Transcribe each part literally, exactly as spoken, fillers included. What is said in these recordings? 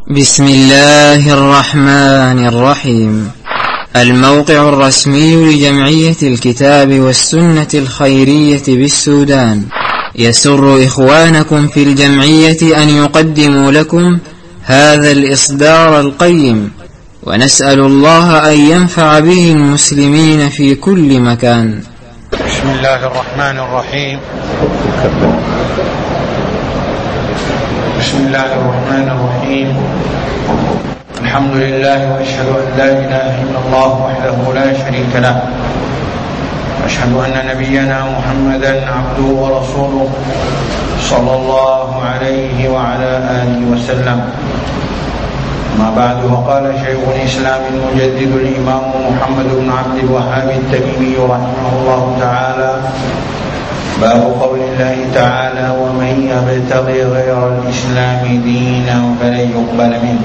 بسم الله الرحمن الرحيم. الموقع الرسمي لجمعية الكتاب والسنة الخيرية بالسودان يسر إخوانكم في الجمعية أن يقدموا لكم هذا الإصدار القيم، ونسأل الله أن ينفع به المسلمين في كل مكان. بسم الله الرحمن الرحيم. بسم الله الرحمن الرحيم. الحمد لله وأشهد أن لا إله إلا الله وحده لا شريك له، وأشهد أن نبينا محمدا عبده ورسوله صلى الله عليه وعلى آله وسلم. ما بعد، وقال شيخ الإسلام المجدد الإمام محمد بن عبد الوهاب التميمي رحمه الله تعالى: باب قول الله تعالى: ومن يبتغي غير الإسلام دينا فلن يقبل منه.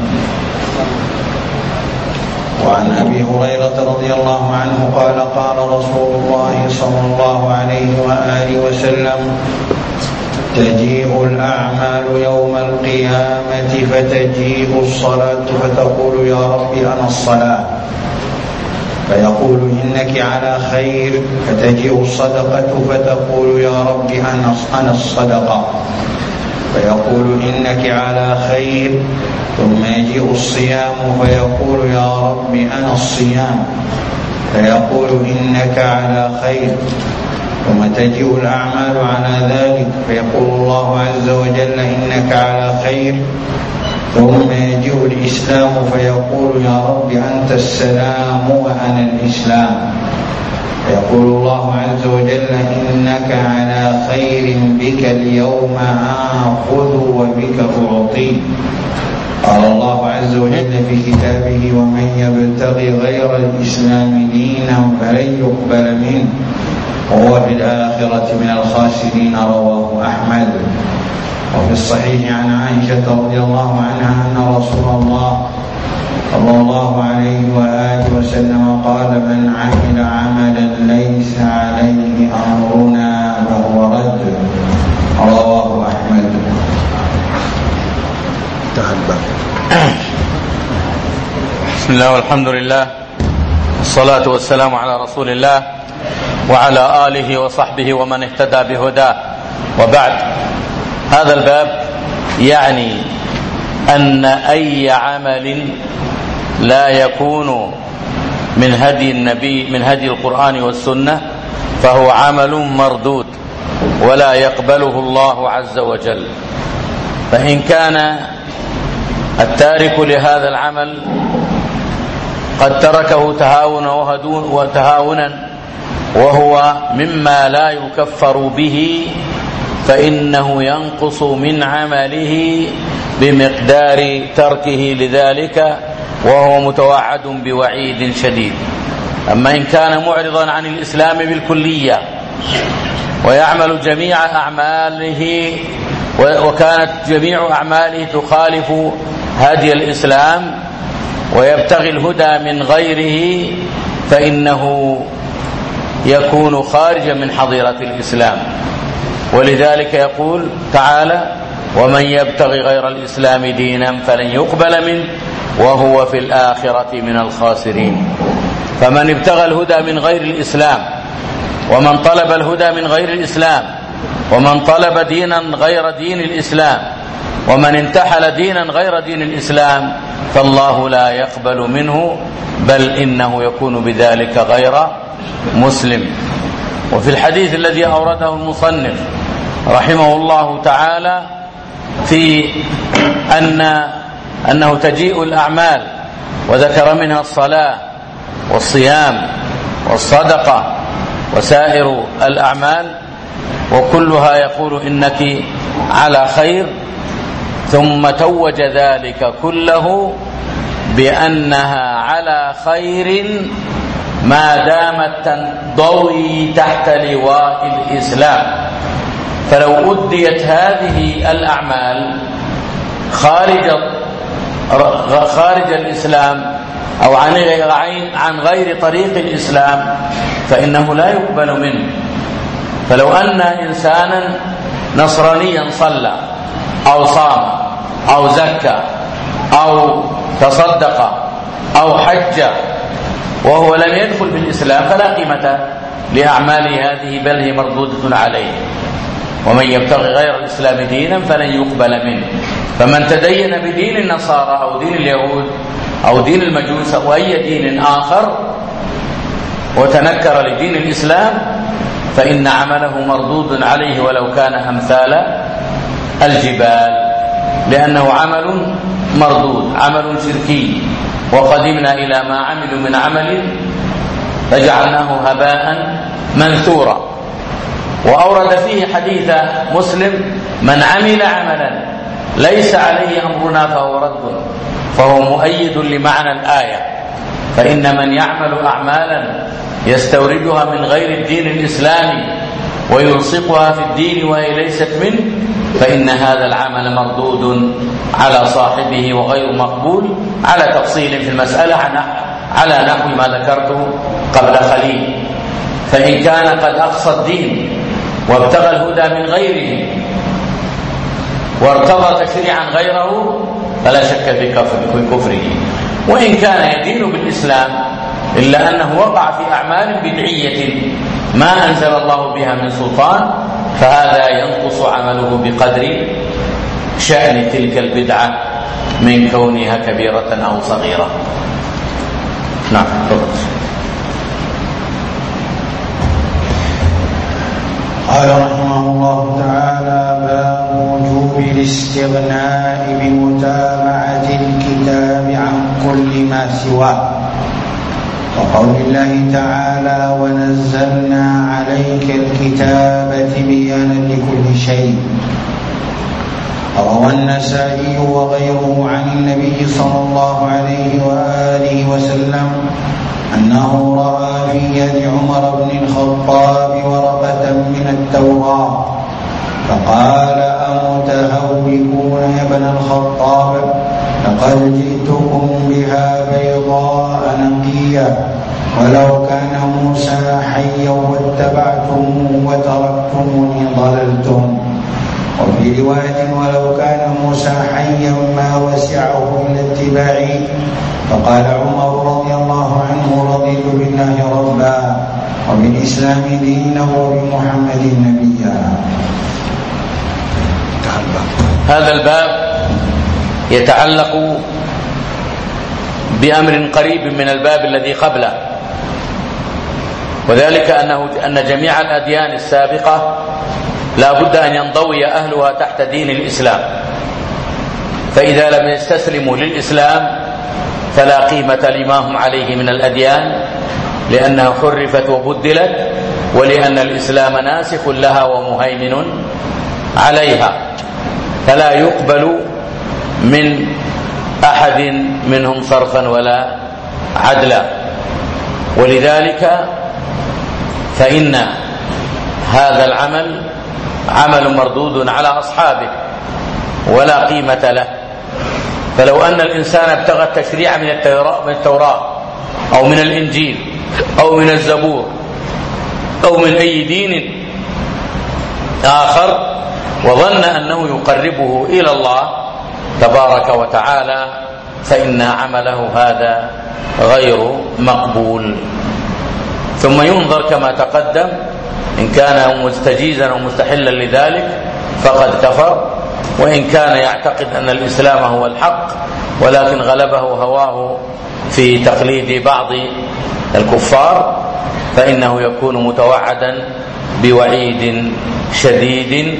وعن أبي هريرة رضي الله عنه قال: قال رسول الله صلى الله عليه وآله وسلم: تجيء الأعمال يوم القيامة فتجيء الصلاة فتقول يا رب أنا الصلاة، فيقول إنك على خير، فتجيء الصدقة فتقول يا رب أنا الصدقة، فيقول إنك على خير، ثم يجيء الصيام فيقول يا رب أنا الصيام، فيقول إنك على خير، ثم تجيء الأعمال على ذلك فيقول الله عز وجل إنك على خير، ثم يجيء الإسلام فيقول يا رب أنت السلام وأنا الإسلام، فيقول الله عز وجل إنك على خير، بك اليوم آخذ وبك أعطي. قال الله عز وجل في كتابه: ومن يبتغي غير الإسلام دينا فلن يقبل منه وهو في الآخرة من الخاسرين. رواه أحمد. وفي الصحيح عن عائشة رضي الله عنها أن رسول الله صلى الله عليه وآله وسلم قال: من عمل عملا ليس عليه أمرنا فهو رد. رواه أحمد. بسم الله والحمد لله، والصلاة والسلام على رسول الله وعلى آله وصحبه ومن اهتدى بهداه، وبعد. هذا الباب يعني أن أي عمل لا يكون من هدي النبي من هدي القرآن والسنة فهو عمل مردود ولا يقبله الله عز وجل. فإن كان التارك لهذا العمل قد تركه تهاونا وتهاونا وهو مما لا يكفر به، فإنه ينقص من عمله بمقدار تركه لذلك، وهو متوعد بوعيد شديد. أما إن كان معرضا عن الإسلام بالكلية ويعمل جميع أعماله وكانت جميع أعماله تخالف هدي الإسلام ويبتغي الهدى من غيره، فإنه يكون خارجا من حظيرة الإسلام. ولذلك يقول تعالى: ومن يبتغي غير الإسلام دينا فلن يقبل منه وهو في الآخرة من الخاسرين. فمن ابتغى الهدى من غير الإسلام، ومن طلب الهدى من غير الإسلام، ومن طلب دينا غير دين الإسلام، ومن انتحل دينا غير دين الإسلام، فالله لا يقبل منه، بل إنه يكون بذلك غير مسلم. وفي الحديث الذي أورده المصنف رحمه الله تعالى في أن أنه تجيء الأعمال، وذكر منها الصلاة والصيام والصدقة وسائر الأعمال، وكلها يقول إنك على خير، ثم توج ذلك كله بأنها على خير ما دامت تنضوي تحت لواء الإسلام. فلو أديت هذه الأعمال خارج خارج الإسلام أو عن عن غير طريق الإسلام فإنه لا يقبل منه. فلو أن إنسانا نصرانيا صلى أو صام أو زكى أو تصدق أو حج وهو لم يدخل بالإسلام فلا قيمة لأعماله هذه، بل هي مردودة عليه. ومن يبتغي غير الإسلام دينا فلن يقبل منه. فمن تدين بدين النصارى أو دين اليهود أو دين المجوس أو أي دين آخر وتنكر لدين الإسلام فإن عمله مردود عليه ولو كان أمثال الجبال، لأنه عمل مردود، عمل شركي. وقدمنا إلى ما عملوا من عمل فجعلناه هباء منثورا. وأورد فيه حديث مسلم: من عمل عملا ليس عليه أمرنا فهو رد، فهو مؤيد لمعنى الآية. فإن من يعمل أعمالا يستوردها من غير الدين الإسلامي ويلصقها في الدين وهي ليست منه فإن هذا العمل مردود على صاحبه وغير مقبول، على تفصيل في المسألة على نحو ما ذكرته قبل قليل. فإن كان قد أقصى الدين وابتغى الهدى من غيره وارتضى تشريعا غيره فلا شك في كفره. وإن كان يدين بالإسلام إلا أنه وقع في أعمال بدعية ما أنزل الله بها من سلطان، فهذا ينقص عمله بقدر شأن تلك البدعة من كونها كبيرة أو صغيرة. نعم. قال رحمه الله تعالى: باب وجوب الاستغناء بمتابعة الكتاب عن كل ما سواه، وقول الله تعالى: ونزلنا عليك الكتاب تبيانا لكل شيء. روى النسائي وغيره عن النبي صلى الله عليه وآله وسلم أنه رأى في يد عمر بن الخطاب ورقة من التوراة فقال: أمتهوكون يا ابن الخطاب، لقد جئتكم بها بيضاء نقية، ولو كان موسى حيا واتبعتموه وتركتموني ضللتم. وفي رواية: ولو كان موسى حيا ما وسعه إلا اتباعي. فقال عمر رضي الله عنه: رضيت بالله ربا وبالإسلام دينا وبمحمد نبيا. هذا الباب يتعلق بأمر قريب من الباب الذي قبله، وذلك أنه أن جميع الأديان السابقة لا بد أن ينضوي أهلها تحت دين الإسلام، فإذا لم يستسلموا للإسلام فلا قيمة لما هم عليه من الأديان، لأنها حرفت وبدلت، ولأن الإسلام ناسخ لها ومهيمن عليها، فلا يقبل من أحد منهم صرفا ولا عدلا. ولذلك فإن هذا العمل عمل مردود على أصحابه ولا قيمة له. فلو أن الإنسان ابتغى التشريع من التوراة أو من الإنجيل أو من الزبور أو من أي دين آخر وظن أنه يقربه إلى الله تبارك وتعالى فإن عمله هذا غير مقبول. ثم ينظر كما تقدم، إن كان مستجيزا ومستحلا لذلك فقد كفر، وإن كان يعتقد أن الإسلام هو الحق ولكن غلبه هواه في تقليد بعض الكفار فإنه يكون متوعدا بوعيد شديد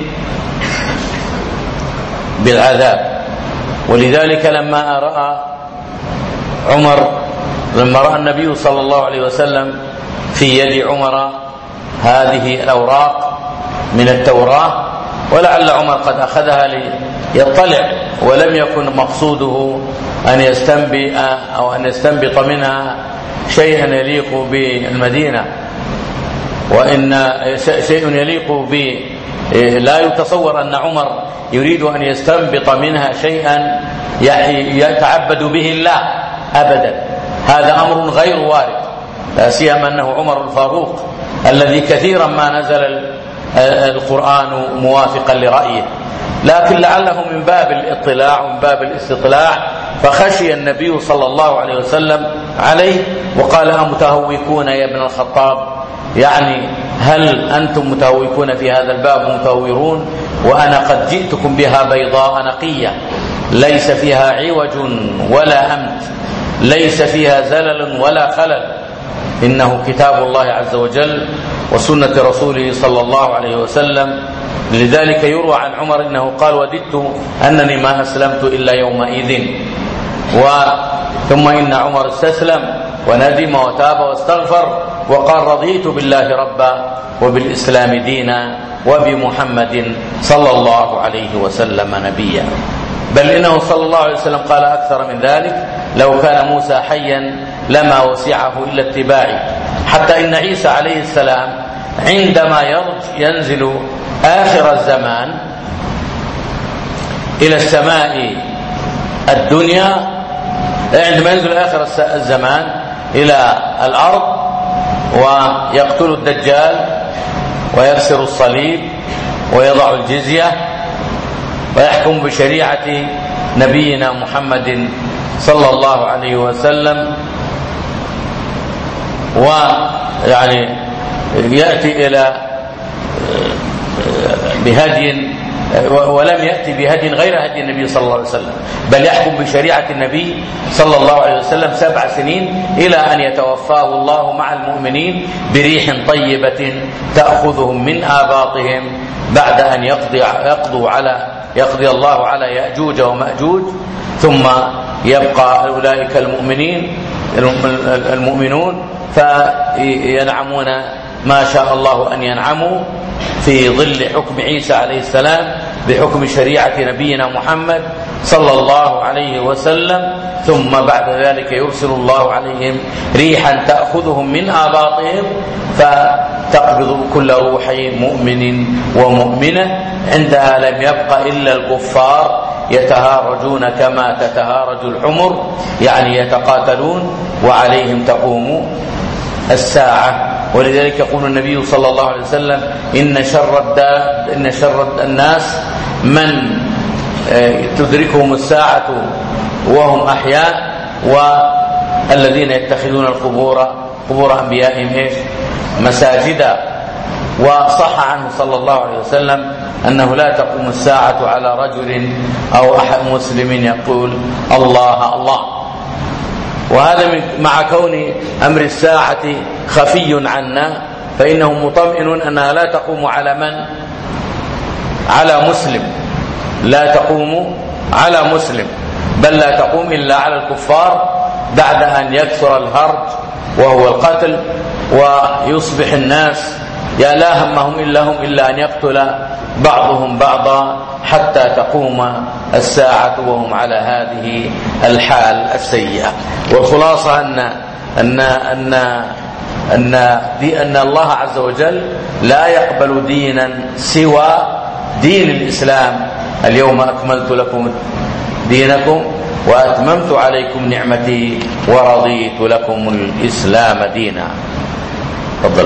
بالعذاب. ولذلك لما رأى عمر لما رأى النبي صلى الله عليه وسلم في يد عمر هذه الأوراق من التوراة، ولعل عمر قد أخذها ليطلع ولم يكن مقصوده أن يستنبئ أو أن يستنبط منها شيئا يليق بالمدينة، وإن شيء يليق ب لا يتصور أن عمر يريد أن يستنبط منها شيئا يتعبد به الله أبدا، هذا أمر غير وارد، لا سيما أنه عمر الفاروق الذي كثيرا ما نزل القرآن موافقا لرأيه، لكن لعله من باب الاطلاع ومن باب الاستطلاع، فخشي النبي صلى الله عليه وسلم عليه وقال: أمتهوكون يا ابن الخطاب؟ يعني هل أنتم متهوكون في هذا الباب متهورون؟ وأنا قد جئتكم بها بيضاء نقية ليس فيها عوج ولا أمت، ليس فيها زلل ولا خلل، إنه كتاب الله عز وجل وسنة رسوله صلى الله عليه وسلم. لذلك يروى عن عمر إنه قال: وددت أنني ما أسلمت إلا يومئذ. ثم إن عمر استسلم وندم وتاب واستغفر وقال: رضيت بالله ربا وبالإسلام دينا وبمحمد صلى الله عليه وسلم نبيا. بل إنه صلى الله عليه وسلم قال أكثر من ذلك: لو كان موسى حيا لما وسعه إلا اتباعي. حتى إن عيسى عليه السلام عندما ينزل آخر الزمان إلى السماء الدنيا، عندما ينزل آخر الزمان إلى الأرض ويقتل الدجال ويكسر الصليب ويضع الجزية ويحكم بشريعة نبينا محمد صلى الله عليه وسلم، ويعني يأتي إلى بهدي، ولم يأتي بهدي غير هدي النبي صلى الله عليه وسلم، بل يحكم بشريعة النبي صلى الله عليه وسلم سبع سنين إلى أن يتوفاه الله مع المؤمنين بريح طيبة تأخذهم من آباطهم بعد أن يقضي يقضوا على يقضي الله على يأجوج ومأجوج، ثم يبقى أولئك المؤمنين المؤمنون فينعمون ما شاء الله أن ينعموا في ظل حكم عيسى عليه السلام بحكم شريعة نبينا محمد صلى الله عليه وسلم. ثم بعد ذلك يرسل الله عليهم ريحا تأخذهم من آباطهم فتقبض كل روح مؤمن ومؤمنة، عندها لم يبق إلا الكفار يتهارجون كما تتهارج الحمر، يعني يتقاتلون، وعليهم تقوم الساعة. ولذلك يقول النبي صلى الله عليه وسلم: إن شر الداب إن شر الناس من تدركهم الساعة وهم أحياء، والذين يتخذون القبور قبور أنبيائهم إيش مساجدا. وصح عنه صلى الله عليه وسلم أنه لا تقوم الساعة على رجل أو أحد مسلم يقول الله الله. وهذا مع كون أمر الساعة خفي عنا، فإنه مطمئن أنها لا تقوم على من؟ على مسلم، لا تقوم على مسلم، بل لا تقوم إلا على الكفار بعد أن يكثر الهرج وهو القتل، ويصبح الناس يا لا همهم إلا هم إلا أن يقتل بعضهم بعضا حتى تقوم الساعة وهم على هذه الحال السيئة. والخلاصة أن أن أن أن أن الله عز وجل لا يقبل دينا سوى دين الإسلام. اليوم أكملت لكم دينكم وأتممت عليكم نعمتي ورضيت لكم الإسلام دينا. تفضل.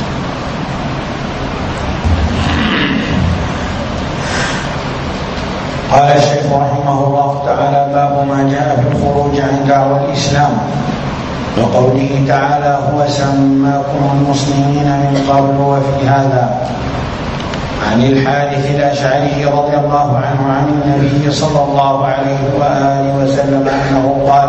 قال الشيخ رحمه الله تعالى: باب ما جاء في الخروج عن دعوى الإسلام، وقوله تعالى: هو سماكم المسلمين من قبل وفي هذا. عن الحارث الأشعري رضي الله عنه عن النبي صلى الله عليه وآله وسلم أنه قال: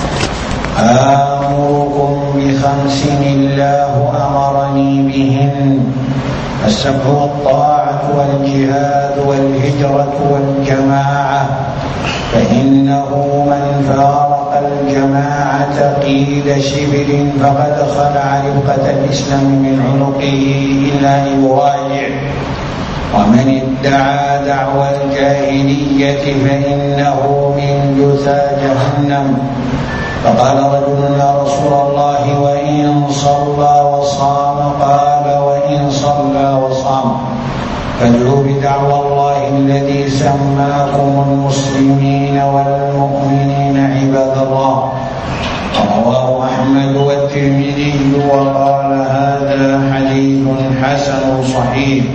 آمركم بخمس الله أمرني بهن: السمع والطاعة والجهاد والهجرة والجماعة، فإنه من فارق الجماعة قيد شبر فقد خلع ربقة الإسلام من عنقه إلا أن يراجع، ومن ادعى دعوى الجاهلية فإنه من جثى جهنم. فقال رجل: يا رسول الله وإن صلى وصام؟ قال: وإن صلى وصام فادعوا بدعوى الله الذي سماكم المسلمين والمؤمنين عباد الله. رواه أحمد والترمذي وقال: هذا حديث حسن صحيح.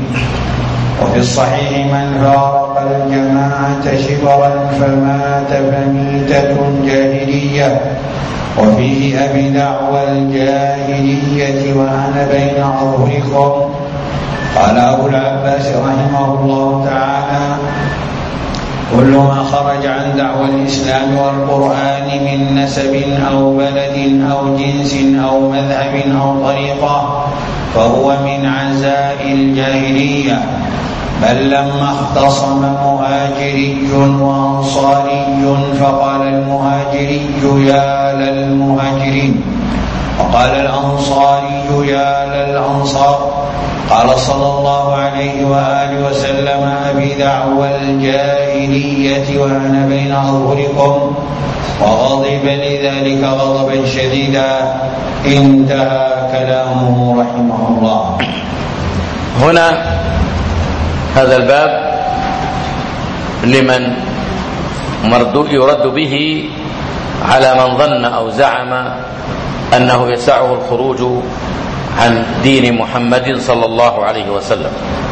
وفي الصحيح من فارق الجماعة شبرا فمات فميتة جاهلية. وفيه أبي دعوى الجاهلية وأنا بين أظهركم. قال أبو العباس رحمه الله تعالى: كل ما خرج عن دعوى الإسلام والقرآن من نسب أو بلد أو جنس أو مذهب أو طريقة فهو من عزاء الجاهلية. بل لما اختصم مهاجري وأنصاري فقال المهاجري: يا للمهاجرين، وقال الأنصاري: يا للأنصار. قال صلى الله عليه وآله وسلم: أبي دعوى الجاهلية وأنا بين أظهركم. وغضب لذلك غضبا شديدا. انتهى كلامه رحمه الله. هنا هذا الباب لمن يرد به على من ظن أو زعم أنه يسعه الخروج عن دين محمد صلى الله عليه وسلم،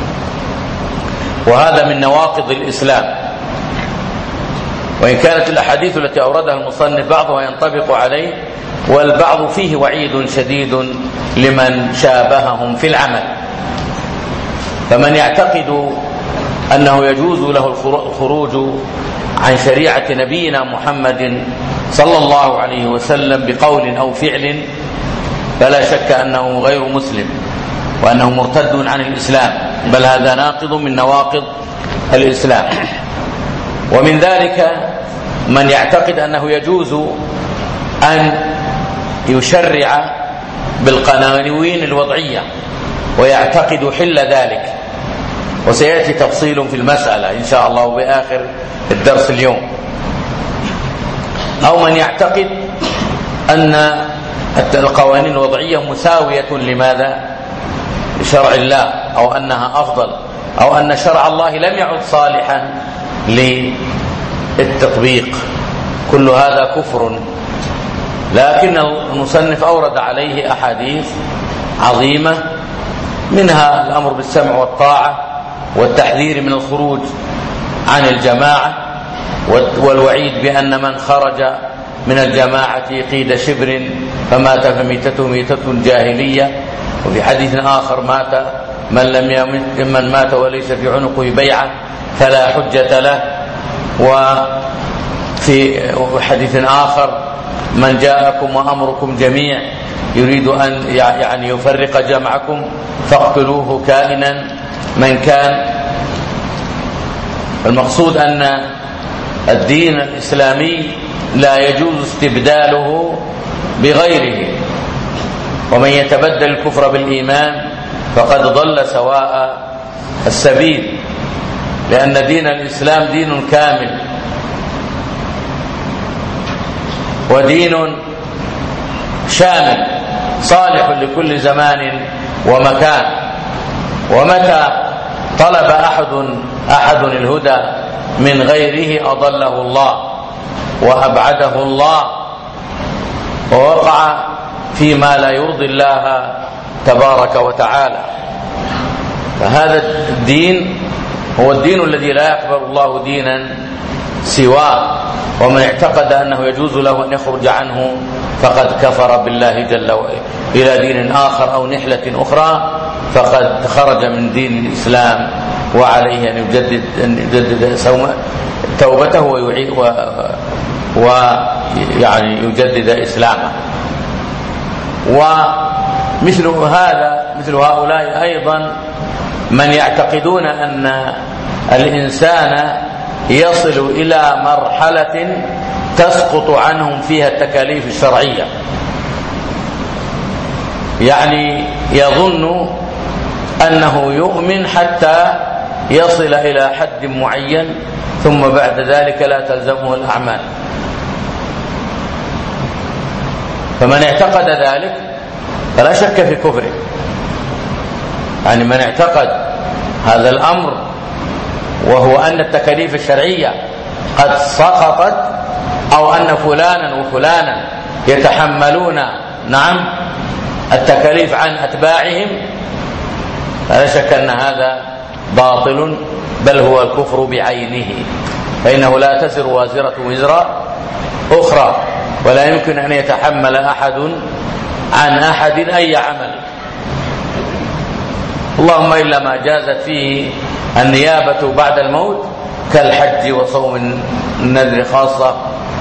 وهذا من نواقض الإسلام. وإن كانت الأحاديث التي أوردها المصنف بعضها ينطبق عليه والبعض فيه وعيد شديد لمن شابههم في العمل. فمن يعتقد أنه يجوز له الخروج عن شريعة نبينا محمد صلى الله عليه وسلم بقول أو فعل فلا شك أنه غير مسلم وأنه مرتد عن الإسلام، بل هذا ناقض من نواقض الإسلام. ومن ذلك من يعتقد أنه يجوز أن يشرع بالقوانين الوضعية ويعتقد حل ذلك، وسيأتي تفصيل في المسألة إن شاء الله بآخر الدرس اليوم. أو من يعتقد أن القوانين الوضعية مساوية لماذا؟ لشرع الله، أو أنها أفضل، أو أن شرع الله لم يعد صالحا للتطبيق. كل هذا كفر. لكن المصنف أورد عليه أحاديث عظيمة، منها الأمر بالسمع والطاعة والتحذير من الخروج عن الجماعة والوعيد بأن من خرج من الجماعة قيد شبر فمات فميتته ميتة جاهلية. وفي حديث آخر: مات من لم يمت من مات وليس في عنقه بيعة فلا حجة له. وفي حديث آخر: من جاءكم وأمركم جميع يريد أن يعني يفرق جمعكم فاقتلوه كائنا من كان. المقصود أن الدين الإسلامي لا يجوز استبداله بغيره، ومن يتبدل الكفر بالإيمان فقد ضل سواء السبيل، لأن دين الإسلام دين كامل ودين شامل صالح لكل زمان ومكان. ومتى طلب أحد أحد الهدى من غيره أضله الله وأبعده الله ووقع فيما لا يرضي الله تبارك وتعالى. فهذا الدين هو الدين الذي لا يقبل الله دينا سواه، ومن اعتقد أنه يجوز له أن يخرج عنه فقد كفر بالله جل وعلا إلى دين آخر أو نحلة أخرى فقد خرج من دين الإسلام، وعليه أن يجدد, أن يجدد توبته ويعيد ويعني يجدد إسلامه. ومثل هذا مثل هؤلاء أيضا من يعتقدون أن الإنسان يصل إلى مرحلة تسقط عنهم فيها التكاليف الشرعية، يعني يظن أنه يؤمن حتى يصل إلى حد معين ثم بعد ذلك لا تلزمه الأعمال. فمن اعتقد ذلك فلا شك في كفره. يعني من اعتقد هذا الأمر وهو أن التكاليف الشرعية قد سقطت، أو أن فلانا وفلانا يتحملون نعم التكاليف عن أتباعهم، فلا شك أن هذا باطل بل هو الكفر بعينه، فإنه لا تزر وازرة وزر أخرى، ولا يمكن أن يتحمل أحد عن أحد أي عمل، اللهم إلا ما جازت فيه النيابة بعد الموت كالحج وصوم النذر خاصة.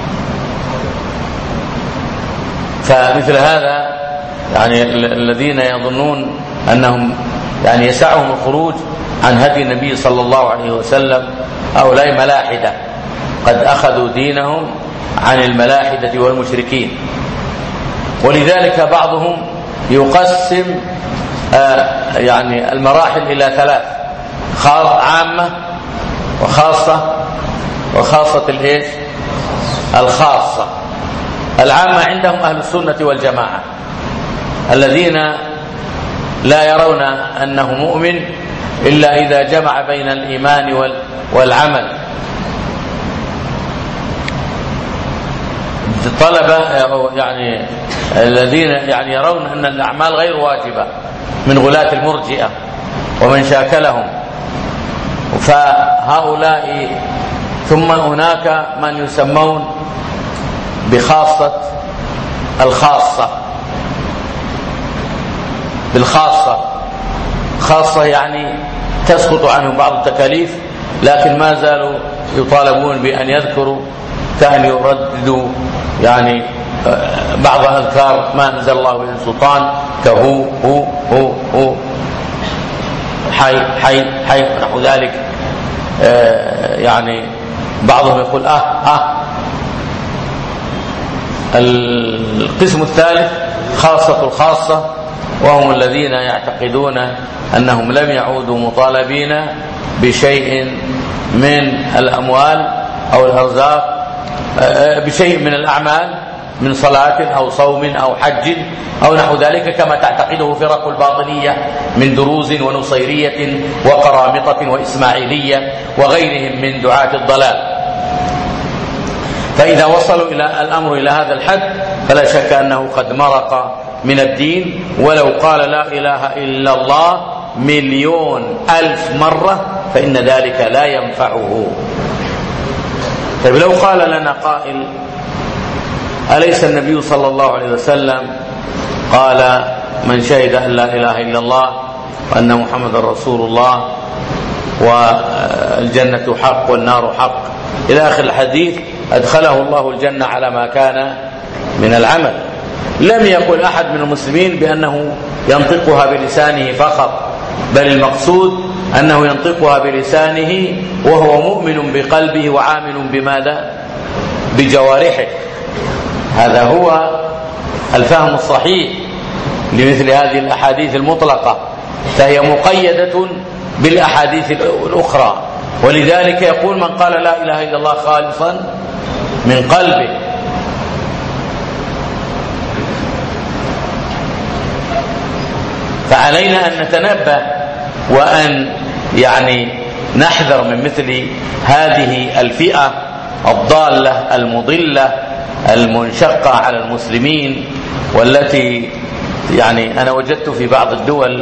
فمثل هذا يعني الذين يظنون أنهم يعني يسعهم الخروج عن هدي النبي صلى الله عليه وسلم هؤلاء ملاحدة قد أخذوا دينهم عن الملاحدة والمشركين. ولذلك بعضهم يقسم آه يعني المراحل إلى ثلاث: عامة وخاصة وخاصة الإيش؟ الخاصة. العامة عندهم أهل السنة والجماعة الذين لا يرون أنه مؤمن إلا إذا جمع بين الإيمان والعمل. الطلبة يعني الذين يعني يرون أن الأعمال غير واجبة من غلاة المرجئة ومن شاكلهم، فهؤلاء. ثم هناك من يسمون بخاصة الخاصة، بالخاصة خاصة يعني تسقط عنهم بعض التكاليف لكن ما زالوا يطالبون بأن يذكروا كأن يرددوا يعني بعض أذكار ما أنزل الله به سلطان كهو هو هو هو حي حي حي ونحو ذلك. يعني بعضهم يقول أه أه. القسم الثالث خاصة الخاصة، وهم الذين يعتقدون أنهم لم يعودوا مطالبين بشيء من الأموال أو الأرزاق، بشيء من الأعمال من صلاة أو صوم أو حج أو نحو ذلك كما تعتقده فرق الباطنية من دروز ونصيرية وقرامطة وإسماعيلية وغيرهم من دعاة الضلال. فإذا وصلوا إلى الأمر إلى هذا الحد فلا شك أنه قد مرق من الدين، ولو قال لا إله إلا الله مليون ألف مرة فإن ذلك لا ينفعه. طيب لو قال لنا قائل أليس النبي صلى الله عليه وسلم قال من شهد أن لا إله إلا الله وأن محمد رسول الله والجنة حق والنار حق إلى آخر الحديث أدخله الله الجنة على ما كان من العمل. لم يقل أحد من المسلمين بأنه ينطقها بلسانه فقط، بل المقصود أنه ينطقها بلسانه وهو مؤمن بقلبه وعامل بماذا؟ بجوارحه. هذا هو الفهم الصحيح لمثل هذه الأحاديث المطلقة، فهي مقيدة بالأحاديث الأخرى. ولذلك يقول من قال لا إله إلا الله خالصا من قلبه. فعلينا أن نتنبه وأن يعني نحذر من مثل هذه الفئة الضالة المضلة المنشقة على المسلمين، والتي يعني أنا وجدت في بعض الدول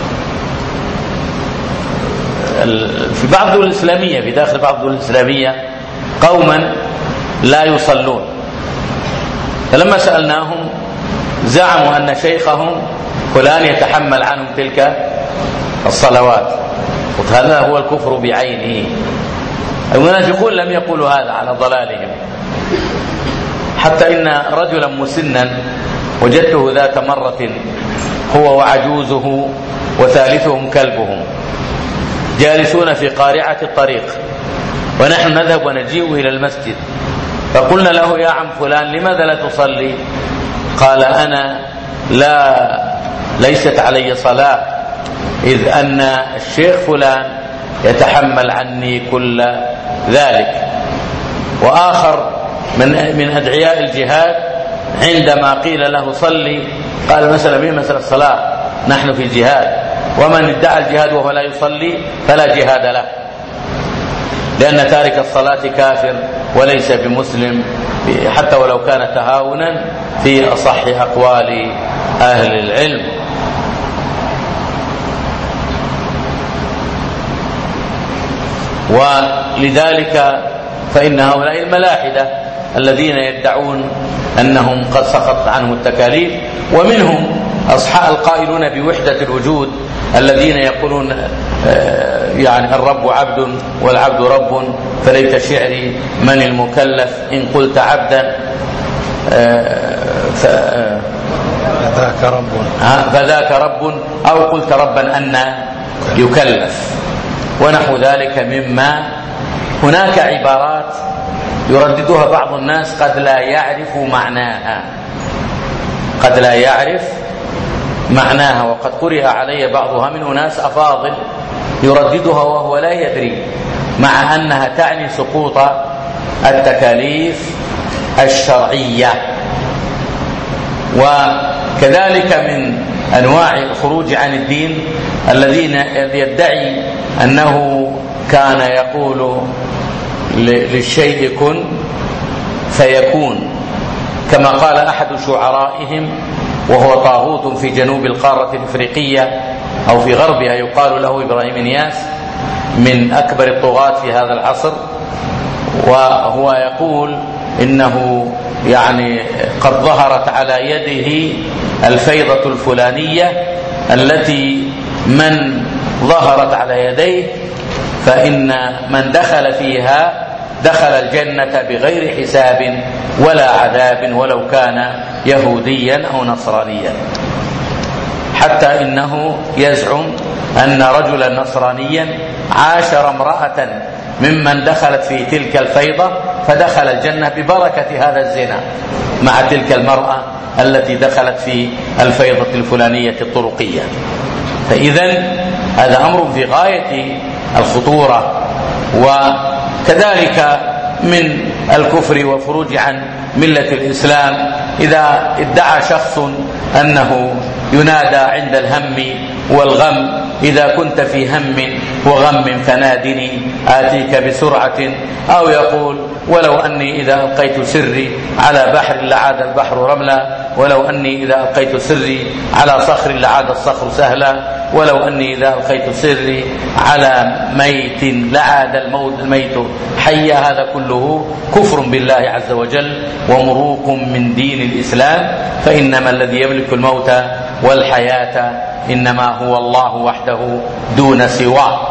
في بعض الدول الإسلامية في داخل بعض الدول الإسلامية قوما لا يصلون، فلما سألناهم زعموا أن شيخهم فلان يتحمل عنهم تلك الصلوات، وهذا هو الكفر بعينه. المنافقون لم يقولوا هذا على ضلالهم، حتى إن رجلا مسنا وجدته ذات مرة هو وعجوزه وثالثهم كلبهم جالسون في قارعة الطريق ونحن نذهب ونجيء إلى المسجد، فقلنا له يا عم فلان لماذا لا تصلي؟ قال أنا لا ليست علي صلاة، إذ أن الشيخ فلان يتحمل عني كل ذلك. وآخر من من أدعياء الجهاد عندما قيل له صلي قال مسألة به مسألة الصلاة، نحن في الجهاد، ومن ادعى الجهاد وهو لا يصلي فلا جهاد له، لأن تارك الصلاة كافر وليس بمسلم حتى ولو كان تهاونا في أصح أقوال أهل العلم. ولذلك فإن هؤلاء الملاحدة الذين يدعون أنهم قد سقطت عنهم التكاليف، ومنهم أصحاب القائلون بوحدة الوجود الذين يقولون يعني الرب عبد والعبد رب، فليت شعري من المكلف إن قلت عبدا فذاك رب فذاك رب أو قلت ربا أن يكلف ونحو ذلك، مما هناك عبارات يرددها بعض الناس قد لا يعرف معناها قد لا يعرف معناها وقد قرئ علي بعضها من أناس أفاضل يرددها وهو لا يدري، مع أنها تعني سقوط التكاليف الشرعية. وكذلك من أنواع الخروج عن الدين الذين يدعي أنه كان يقول للشيء كن فيكون، كما قال أحد شعرائهم وهو طاغوت في جنوب القارة الإفريقية أو في غربها يقال له إبراهيم نياس، من أكبر الطغاة في هذا العصر، وهو يقول إنه يعني قد ظهرت على يده الفيضة الفلانية التي من ظهرت على يديه فإن من دخل فيها دخل الجنة بغير حساب ولا عذاب ولو كان يهوديا أو نصرانيا، حتى إنه يزعم أن رجلا نصرانيا عاشر امرأة ممن دخلت في تلك الفيضة فدخل الجنة ببركة هذا الزنا مع تلك المرأة التي دخلت في الفيضة الفلانية الطرقية. فإذن هذا أمر في غاية الخطورة. وكذلك من الكفر وفروج عن ملة الإسلام إذا ادعى شخص أنه ينادى عند الهم والغم إذا كنت في هم وغم فنادني آتيك بسرعة، أو يقول ولو أني إذا ألقيت سري على بحر لعاد البحر رملا، ولو أني إذا ألقيت سري على صخر لعاد الصخر سهلا، ولو أني إذا ألقيت سري على ميت لعاد الموت الميت حيا. هذا كله كفر بالله عز وجل ومروق من دين الإسلام، فإنما الذي يملك الموت والحياة إنما هو الله وحده دون سواه.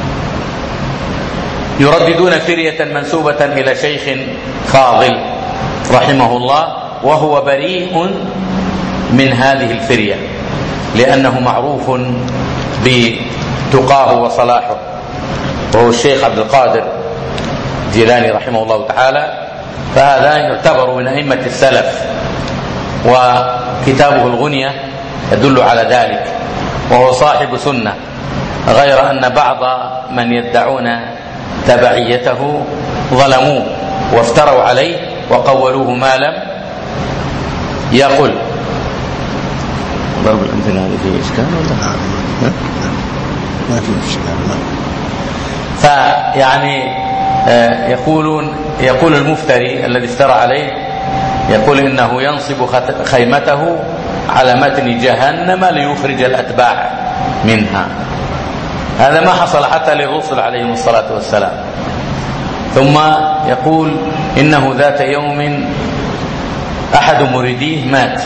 يرددون فرية منسوبة إلى شيخ فاضل رحمه الله، وهو بريء من هذه الفرية لأنه معروف بتقاه وصلاحه، وهو الشيخ عبد القادر الجيلاني رحمه الله تعالى، فهذا يعتبر من أئمة السلف، وكتابه الغنية يدل على ذلك، وهو صاحب سنة، غير أن بعض من يدعون تبعيته ظلموه وافتروا عليه وقولوه ما لم يقل. ضرب الأمثلة هذه فيه إشكال ولا ما فيه إشكال؟ فيعني يقولون يقول المفتري الذي افترى عليه يقول إنه ينصب خيمته على متن جهنم ليخرج الأتباع منها. هذا ما حصل حتى للرسل عليهم الصلاة والسلام. ثم يقول إنه ذات يوم أحد مريديه مات،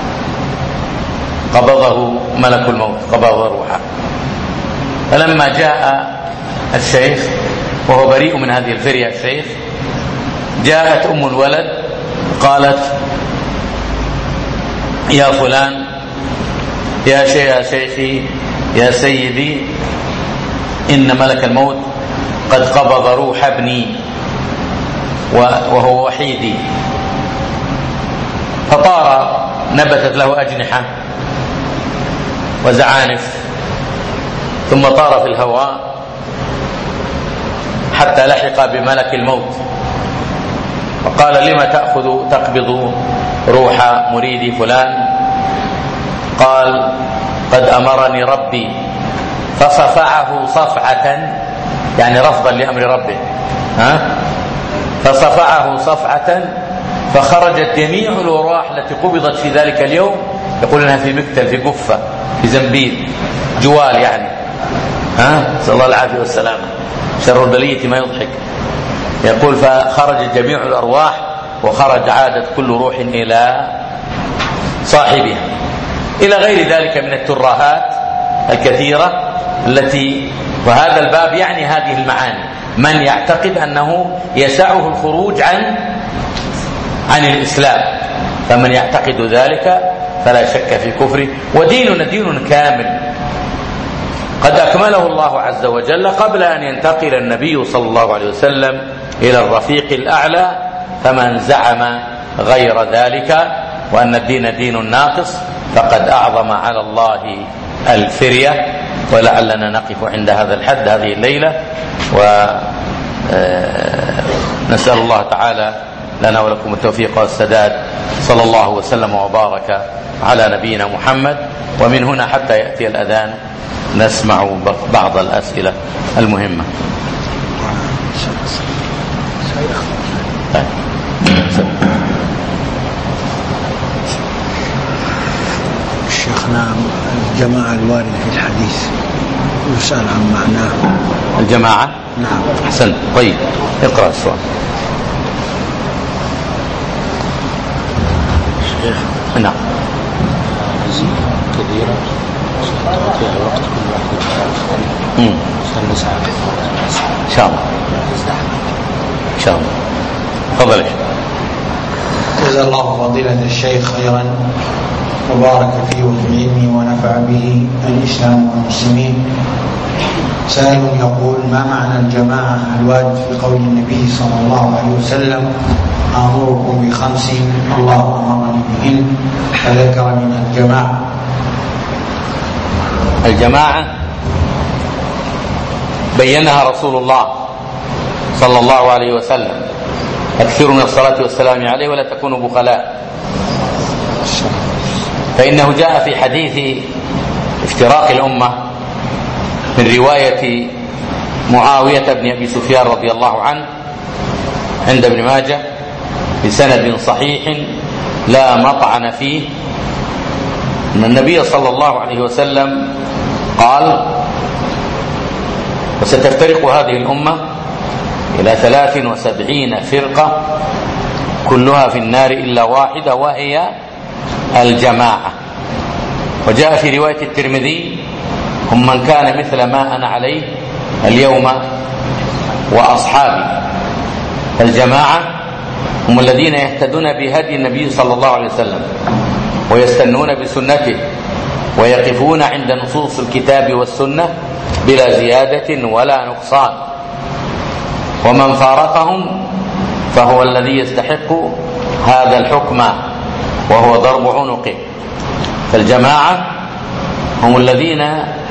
قبضه ملك الموت، قبض روحه، فلما جاء الشيخ وهو بريء من هذه الفرية الشيخ، جاءت أم الولد قالت يا فلان يا شيخ يا شيخي يا سيدي إن ملك الموت قد قبض روح ابني وهو وحيدي. فطار، نبتت له أجنحة وزعانف، ثم طار في الهواء حتى لحق بملك الموت، وقال لما تأخذ تقبض روح مريدي فلان؟ قال قد أمرني ربي، فصفعه صفعة، يعني رفضا لأمر ربه، ها؟ فصفعه صفعة فخرجت جميع الأرواح التي قبضت في ذلك اليوم، يقول لها في مكتل، في قفة، في زنبيل، جوال يعني، ها نسأل الله العافية والسلامة. شر البلية ما يضحك. يقول فخرج جميع الأرواح وخرج عادت كل روح إلى صاحبها، إلى غير ذلك من الترهات الكثيرة التي، وهذا الباب يعني هذه المعاني. من يعتقد أنه يسعه الخروج عن عن الإسلام، فمن يعتقد ذلك فلا شك في كفره. وديننا دين كامل قد أكمله الله عز وجل قبل أن ينتقل النبي صلى الله عليه وسلم إلى الرفيق الأعلى. فمن زعم غير ذلك وأن الدين دين ناقص فقد أعظم على الله الفرية. ولعلنا نقف عند هذا الحد هذه الليلة، ونسأل الله تعالى لنا ولكم التوفيق والسداد. صلى الله وسلم وبارك على نبينا محمد. ومن هنا حتى يأتي الأذان نسمع بعض الأسئلة المهمة. شيخنا الجماعة الواردة في الحديث يسأل عن معناه. الجماعة؟ نعم. أحسنت. طيب اقرأ السؤال. شيخ. نعم. كبيرة تعطيها وقت كل واحد امم عشان نسعى إن شاء الله. إن شاء الله. تفضل. جزا الله فضيلة الشيخ خيرا وبارك فيه وفي علمه ونفع به الإسلام والمسلمين. سائل يقول: ما معنى الجماعة الوارد في قول النبي صلى الله عليه وسلم: آمركم بخمس الله أمرني بهن، فذكر منها الجماعة؟ الجماعة بينها رسول الله صلى الله عليه وسلم: أكثروا من الصلاة والسلام عليه ولا تكونوا بخلاء. فإنه جاء في حديث افتراق الأمة من رواية معاوية بن أبي سفيان رضي الله عنه عند ابن ماجه بسند صحيح لا مطعن فيه، أن النبي صلى الله عليه وسلم قال: وستفترق هذه الأمة إلى ثلاث وسبعين فرقة كلها في النار إلا واحدة وهي الجماعة. وجاء في رواية الترمذي: هم من كان مثل ما أنا عليه اليوم وأصحابي. الجماعة هم الذين يهتدون بهدي النبي صلى الله عليه وسلم ويستنون بسنته ويقفون عند نصوص الكتاب والسنة بلا زيادة ولا نقصان. ومن فارقهم فهو الذي يستحق هذا الحكم وهو ضرب عنقه. فالجماعة هم الذين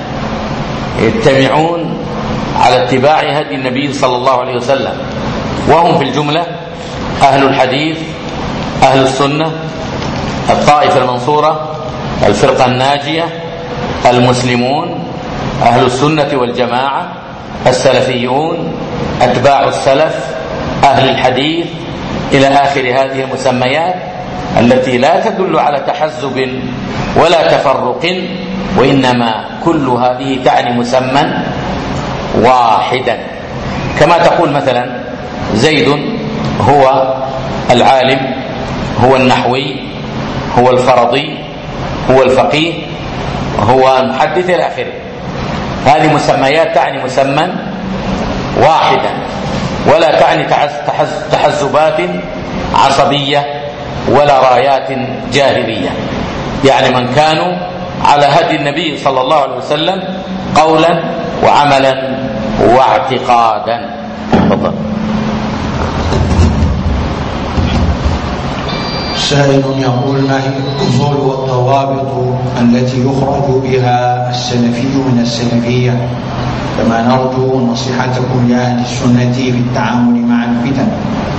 يجتمعون على اتباع هدي النبي صلى الله عليه وسلم، وهم في الجملة أهل الحديث، أهل السنة، الطائفة المنصورة، الفرقة الناجية، المسلمون، أهل السنة والجماعة، السلفيون، أتباع السلف، أهل الحديث، إلى آخر هذه المسميات التي لا تدل على تحزب ولا تفرق، وإنما كل هذه تعني مسمى واحدا. كما تقول مثلا زيد هو العالم، هو النحوي، هو الفرضي، هو الفقيه، هو المحدث إلى آخره. هذه مسميات تعني مسمى واحدا ولا تعني تحزبات عصبية ولا رايات جاهلية. يعني من كانوا على هدي النبي صلى الله عليه وسلم قولا وعملا واعتقادا. تفضل. سائل يقول: ما هي الأصول والضوابط التي يخرج بها السلفي من السلفية، كما نرجو نصيحتكم لأهل السنة في التعامل مع الفتن؟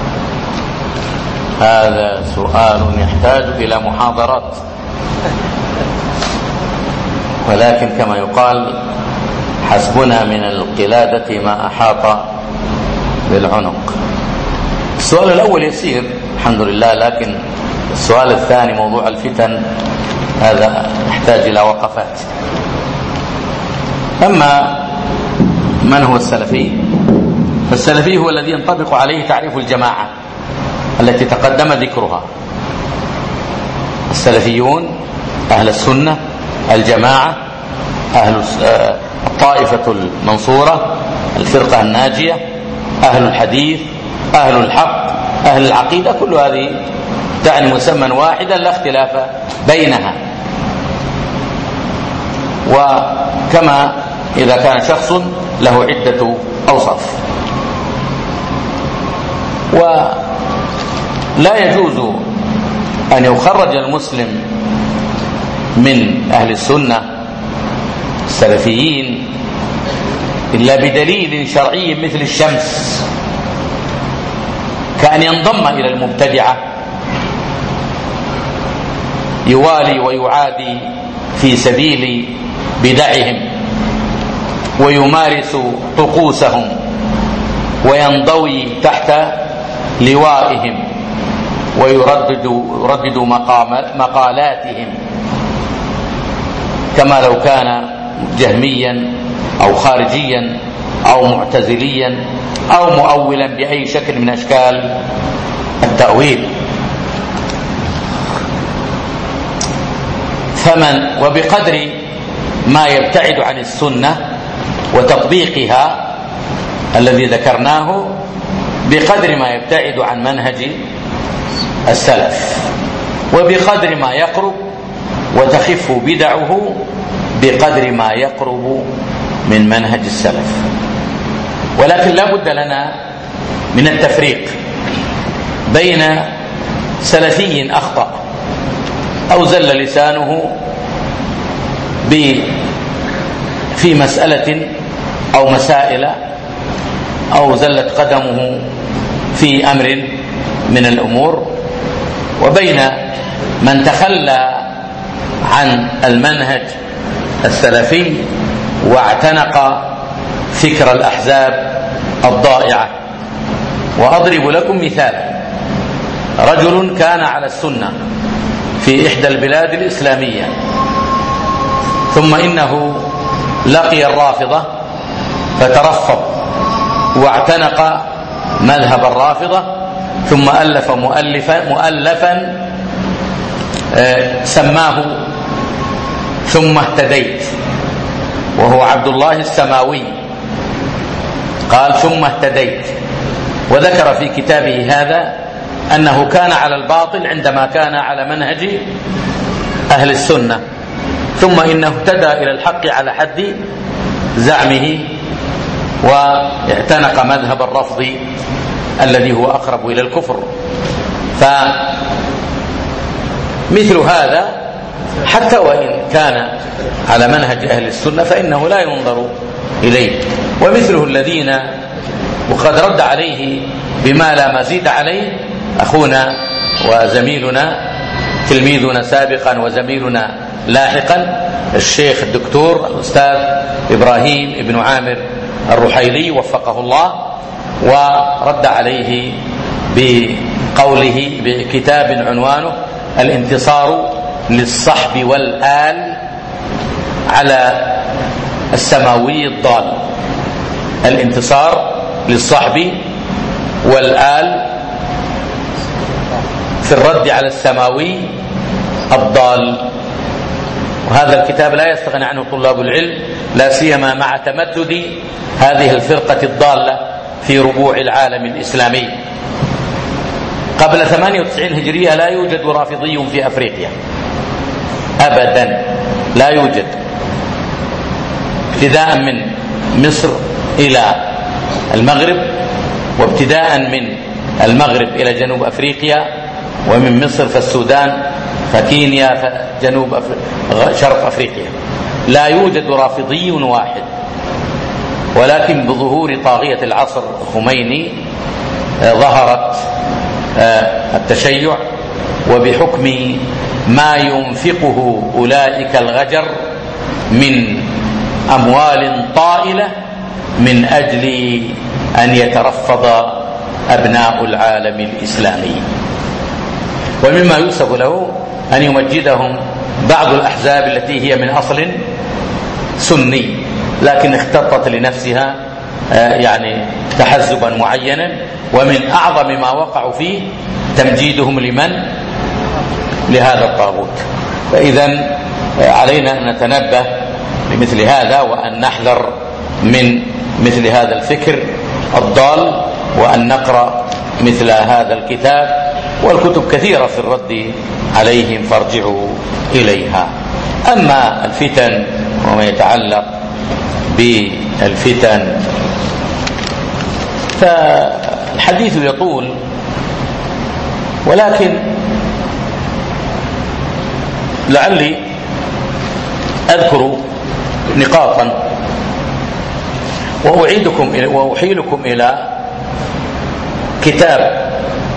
هذا سؤال يحتاج إلى محاضرات، ولكن كما يقال حسبنا من القلادة ما أحاط بالعنق. السؤال الأول يسير الحمد لله، لكن السؤال الثاني موضوع الفتن هذا يحتاج إلى وقفات. أما من هو السلفي؟ فالسلفي هو الذي ينطبق عليه تعريف الجماعة التي تقدم ذكرها. السلفيون أهل السنة، الجماعة، أهل الطائفة المنصورة، الفرقة الناجية، أهل الحديث، أهل الحق، أهل العقيدة، كل هذه تعني مسمى واحدا لا اختلاف بينها. وكما إذا كان شخص له عدة أوصاف. ولا يجوز أن يخرج المسلم من أهل السنة السلفيين إلا بدليل شرعي مثل الشمس، كأن ينضم إلى المبتدعة يوالي ويعادي في سبيل بدعهم ويمارس طقوسهم وينضوي تحت لوائهم ويردد يردد مقالاتهم كما لو كان جهميا أو خارجيا أو معتزليا أو مؤولا بأي شكل من أشكال التأويل. فمن وبقدر ما يبتعد عن السنة وتطبيقها الذي ذكرناه بقدر ما يبتعد عن منهج السلف، وبقدر ما يقرب وتخف بدعه بقدر ما يقرب من منهج السلف. ولكن لا بد لنا من التفريق بين سلفي أخطأ أو زل لسانه في مسألة أو مسائل أو زلت قدمه في أمر من الأمور، وبين من تخلى عن المنهج السلفي واعتنق فكر الأحزاب الضائعة. وأضرب لكم مثالا: رجل كان على السنة في إحدى البلاد الإسلامية، ثم إنه لقي الرافضة فترفض واعتنق مذهب الرافضة، ثم ألف مؤلفا, مؤلفا سماه ثم اهتديت، وهو عبد الله السماوي. قال ثم اهتديت، وذكر في كتابه هذا أنه كان على الباطل عندما كان على منهج أهل السنة، ثم إنه اهتدى إلى الحق على حد زعمه واعتنق مذهب الرفض الذي هو أقرب إلى الكفر. فمثل هذا حتى وإن كان على منهج أهل السنة فإنه لا ينظر إليه. ومثله الذين وقد رد عليه بما لا مزيد عليه أخونا وزميلنا تلميذنا سابقا وزميلنا لاحقا الشيخ الدكتور الأستاذ إبراهيم بن عامر الرحيلي وفقه الله، ورد عليه بقوله بكتاب عنوانه الانتصار للصحب والآل على السماوي الضال. الانتصار للصحب والآل في الرد على السماوي الضال. وهذا الكتاب لا يستغني عنه طلاب العلم، لا سيما مع تمدد هذه الفرقة الضالة في ربوع العالم الإسلامي. قبل ثمانية وتسعين هجرية لا يوجد رافضي في أفريقيا أبدا، لا يوجد، ابتداء من مصر إلى المغرب، وابتداء من المغرب إلى جنوب أفريقيا، ومن مصر فالسودان فكينيا فجنوب أفريقيا شرق أفريقيا. لا يوجد رافضي واحد، ولكن بظهور طاغية العصر الخميني ظهرت التشيع، وبحكم ما ينفقه أولئك الغجر من أموال طائلة من أجل أن يترفض أبناء العالم الإسلامي. ومما يوسف له أن يمجدهم بعض الأحزاب التي هي من أصل سني، لكن اختطت لنفسها يعني تحزبا معينا، ومن أعظم ما وقعوا فيه تمجيدهم لمن؟ لهذا الطاغوت. فإذا علينا أن نتنبه لمثل هذا، وأن نحذر من مثل هذا الفكر الضال، وأن نقرأ مثل هذا الكتاب، والكتب كثيرة في الرد عليهم فارجعوا إليها. أما الفتن وما يتعلق بالفتن فالحديث يطول، ولكن لعلي أذكر نقاطا وأعيدكم وأحيلكم إلى كتاب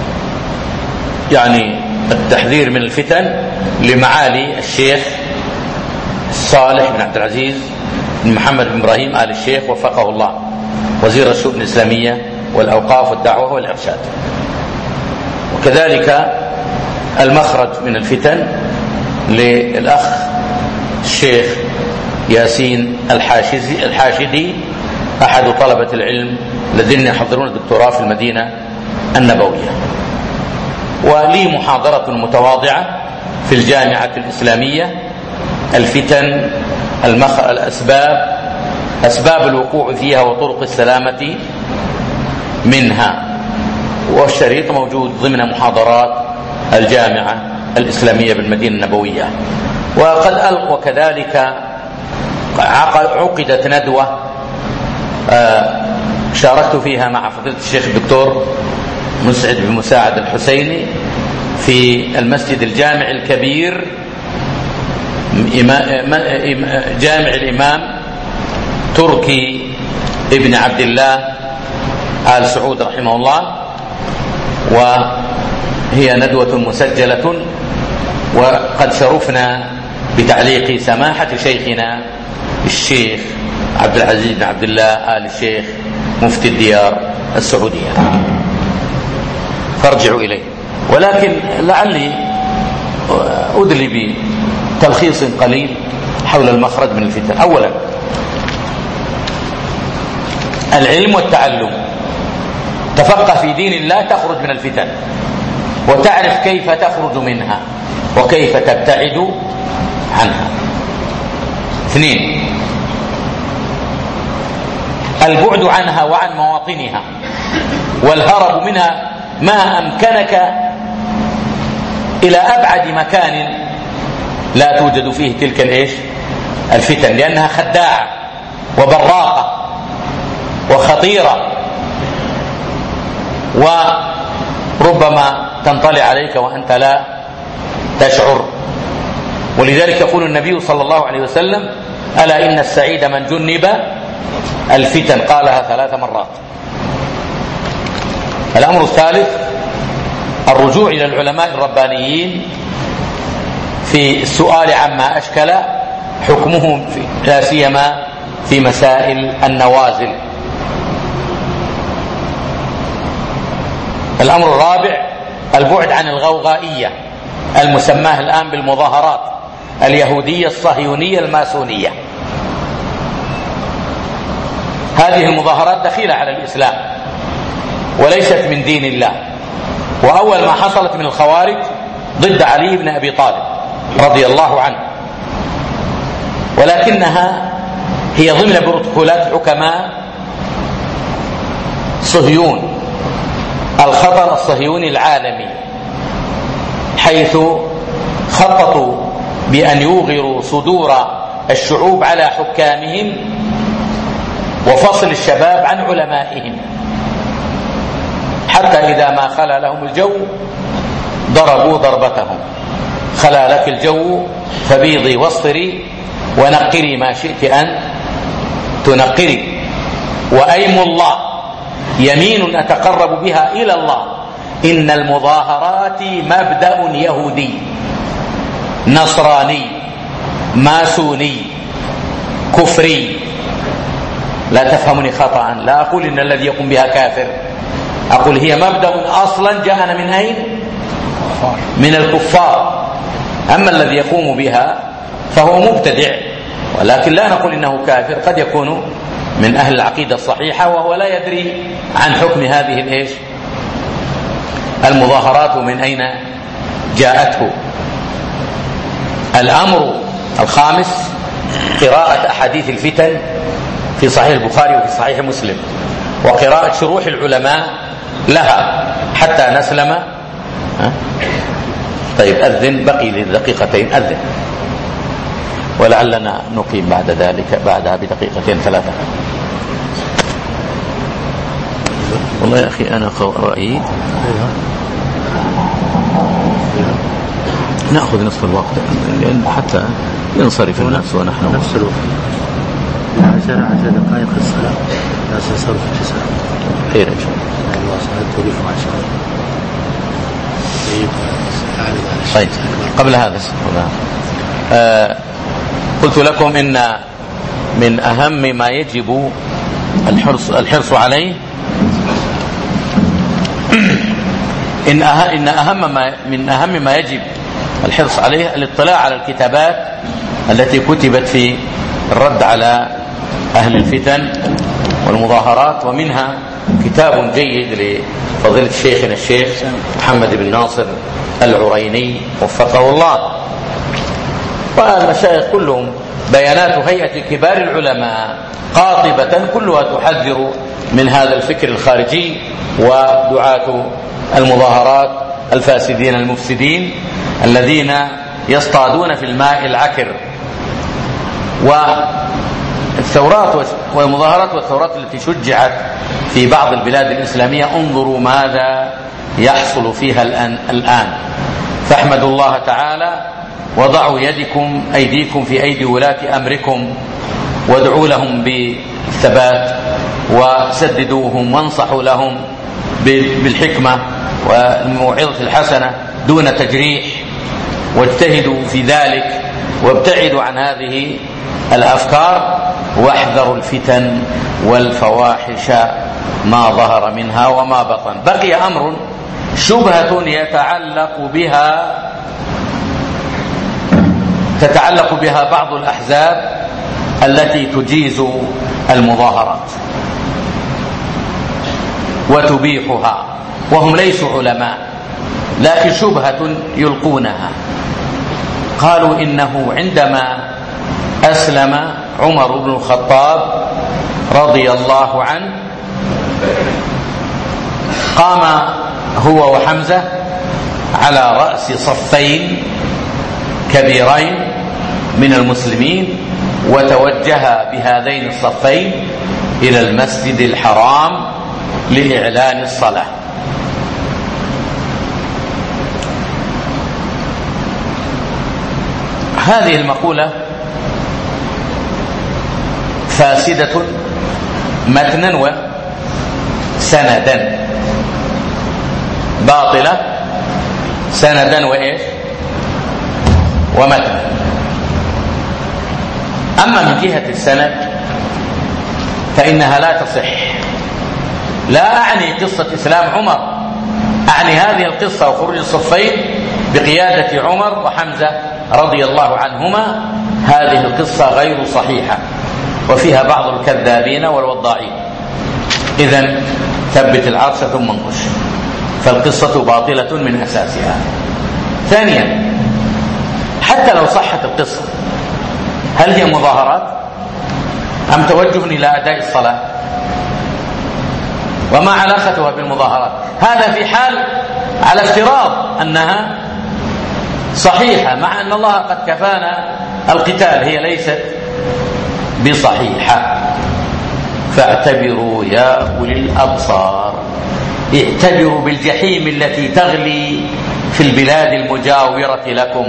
يعني التحذير من الفتن لمعالي الشيخ صالح بن عبد العزيز بن محمد بن إبراهيم آل الشيخ وفقه الله، وزير الشؤون الإسلامية والأوقاف والدعوة والإرشاد. وكذلك المخرج من الفتن للأخ الشيخ ياسين الحاشدي الحاشدي أحد طلبة العلم الذين يحضرون الدكتوراه في المدينة النبوية. ولي محاضرة متواضعة في الجامعة الإسلامية: الفتن، المخ... الأسباب أسباب الوقوع فيها وطرق السلامة منها، والشريط موجود ضمن محاضرات الجامعة الإسلامية بالمدينة النبوية. وقد ألقى وكذلك عقدت ندوة شاركت فيها مع فضيلة الشيخ الدكتور مسعد بن مساعد الحسيني في المسجد الجامع الكبير جامع الإمام تركي ابن عبد الله آل سعود رحمه الله، وهي ندوة مسجلة، وقد شرفنا بتعليق سماحة شيخنا الشيخ عبد العزيز بن عبد الله آل الشيخ مفتي الديار السعودية، فارجعوا إليه. ولكن لعلي أدلي بتلخيص قليل حول المخرج من الفتن. أولا، العلم والتعلم، تفقه في دين الله تخرج من الفتن، وتعرف كيف تخرج منها وكيف تبتعد عنها. اثنين، البعد عنها وعن مواطنها والهرب منها ما أمكنك إلى أبعد مكان لا توجد فيه تلك الإيش الفتن، لأنها خداعة وبراقة وخطيرة، وربما تنطلع عليك وأنت لا تشعر. ولذلك يقول النبي صلى الله عليه وسلم: ألا إن السعيد من جنب الفتن، قالها ثلاث مرات. الأمر الثالث، الرجوع إلى العلماء الربانيين في السؤال عما أشكل حكمهم لا سيما في مسائل النوازل. الأمر الرابع، البعد عن الغوغائية المسماة الآن بالمظاهرات اليهودية الصهيونية الماسونية. هذه المظاهرات دخيلة على الإسلام وليست من دين الله، وأول ما حصلت من الخوارج ضد علي بن أبي طالب رضي الله عنه، ولكنها هي ضمن بروتوكولات حكماء صهيون، الخطر الصهيوني العالمي، حيث خططوا بأن يوغروا صدور الشعوب على حكامهم وفصل الشباب عن علمائهم، حتى إذا ما خلا لهم الجو ضربوا ضربتهم: خلا لك الجو فبيضي واصطري ونقري ما شئت أن تنقري، وأيم الله يمين أتقرب بها إلى الله، إن المظاهرات مبدأ يهودي نصراني ماسوني كفري. لا تفهمني خطأ، لا أقول إن الذي يقوم بها كافر، أقول هي مبدأ أصلا جاءنا من أين؟ من الكفار. أما الذي يقوم بها فهو مبتدع، ولكن لا نقول إنه كافر، قد يكون من أهل العقيدة الصحيحة وهو لا يدري عن حكم هذه الإيش المظاهرات ومن أين جاءته. الأمر الخامس قراءة أحاديث الفتن في صحيح البخاري وفي صحيح مسلم، وقراءة شروح العلماء لها حتى نسلم. طيب أذن، بقي لي دقيقتين أذن، ولعلنا نقيم بعد ذلك بعدها بدقيقتين ثلاثة. والله يا أخي أنا رأيي نأخذ نصف الوقت لأن حتى ينصرف الناس ونحن نفس الوقت عشر عشر دقائق الصلاة لا سنصرف التسعة. خير إن شاء الله. الله سنة توليكم عشر. طيب قبل هذا آه قلت لكم إن من أهم ما يجب الحرص الحرص عليه إن أه إن أهم ما من أهم ما يجب الحرص عليه الاطلاع على الكتابات التي كتبت في الرد على أهل الفتن والمظاهرات، ومنها كتاب جيد لفضيلة شيخنا الشيخ محمد بن ناصر العريني وفقه الله، والمشايخ كلهم بيانات هيئة كبار العلماء قاطبة كلها تحذر من هذا الفكر الخارجي ودعاة المظاهرات الفاسدين المفسدين الذين يصطادون في الماء العكر. والثورات والمظاهرات والثورات التي شجعت في بعض البلاد الإسلامية انظروا ماذا يحصل فيها الآن, الآن. فاحمدوا الله تعالى وضعوا يدكم أيديكم في أيدي ولاة أمركم وادعوا لهم بالثبات وسددوهم وانصحوا لهم بالحكمة والموعظة الحسنة دون تجريح، واجتهدوا في ذلك وابتعدوا عن هذه الأفكار واحذروا الفتن والفواحش ما ظهر منها وما بطن. بقي أمر شبهة يتعلق بها تتعلق بها بعض الأحزاب التي تجيز المظاهرات وتبيحها، وهم ليسوا علماء لكن شبهة يلقونها. قالوا إنه عندما أسلم عمر بن الخطاب رضي الله عنه قام هو وحمزة على رأس صفين كبيرين من المسلمين وتوجه بهذين الصفين إلى المسجد الحرام لإعلان الصلاة. هذه المقولة فاسدة متنا وسندا، باطلة سندا وإيش ومتنا. أما من جهة السند فإنها لا تصح. لا أعني قصة إسلام عمر، أعني هذه القصة وخروج الصفين بقيادة عمر وحمزة رضي الله عنهما. هذه القصة غير صحيحة وفيها بعض الكذابين والوضاعين. إذن ثبت العرش ثم انقش، فالقصة باطلة من أساسها. ثانيا، حتى لو صحت القصة هل هي مظاهرات أم توجه إلى أداء الصلاة؟ وما علاقتها بالمظاهرات؟ هذا في حال على افتراض أنها صحيحة، مع أن الله قد كفانا القتال، هي ليست بصحيحة. فاعتبروا يا أولي الأبصار، اعتبروا بالجحيم التي تغلي في البلاد المجاورة لكم،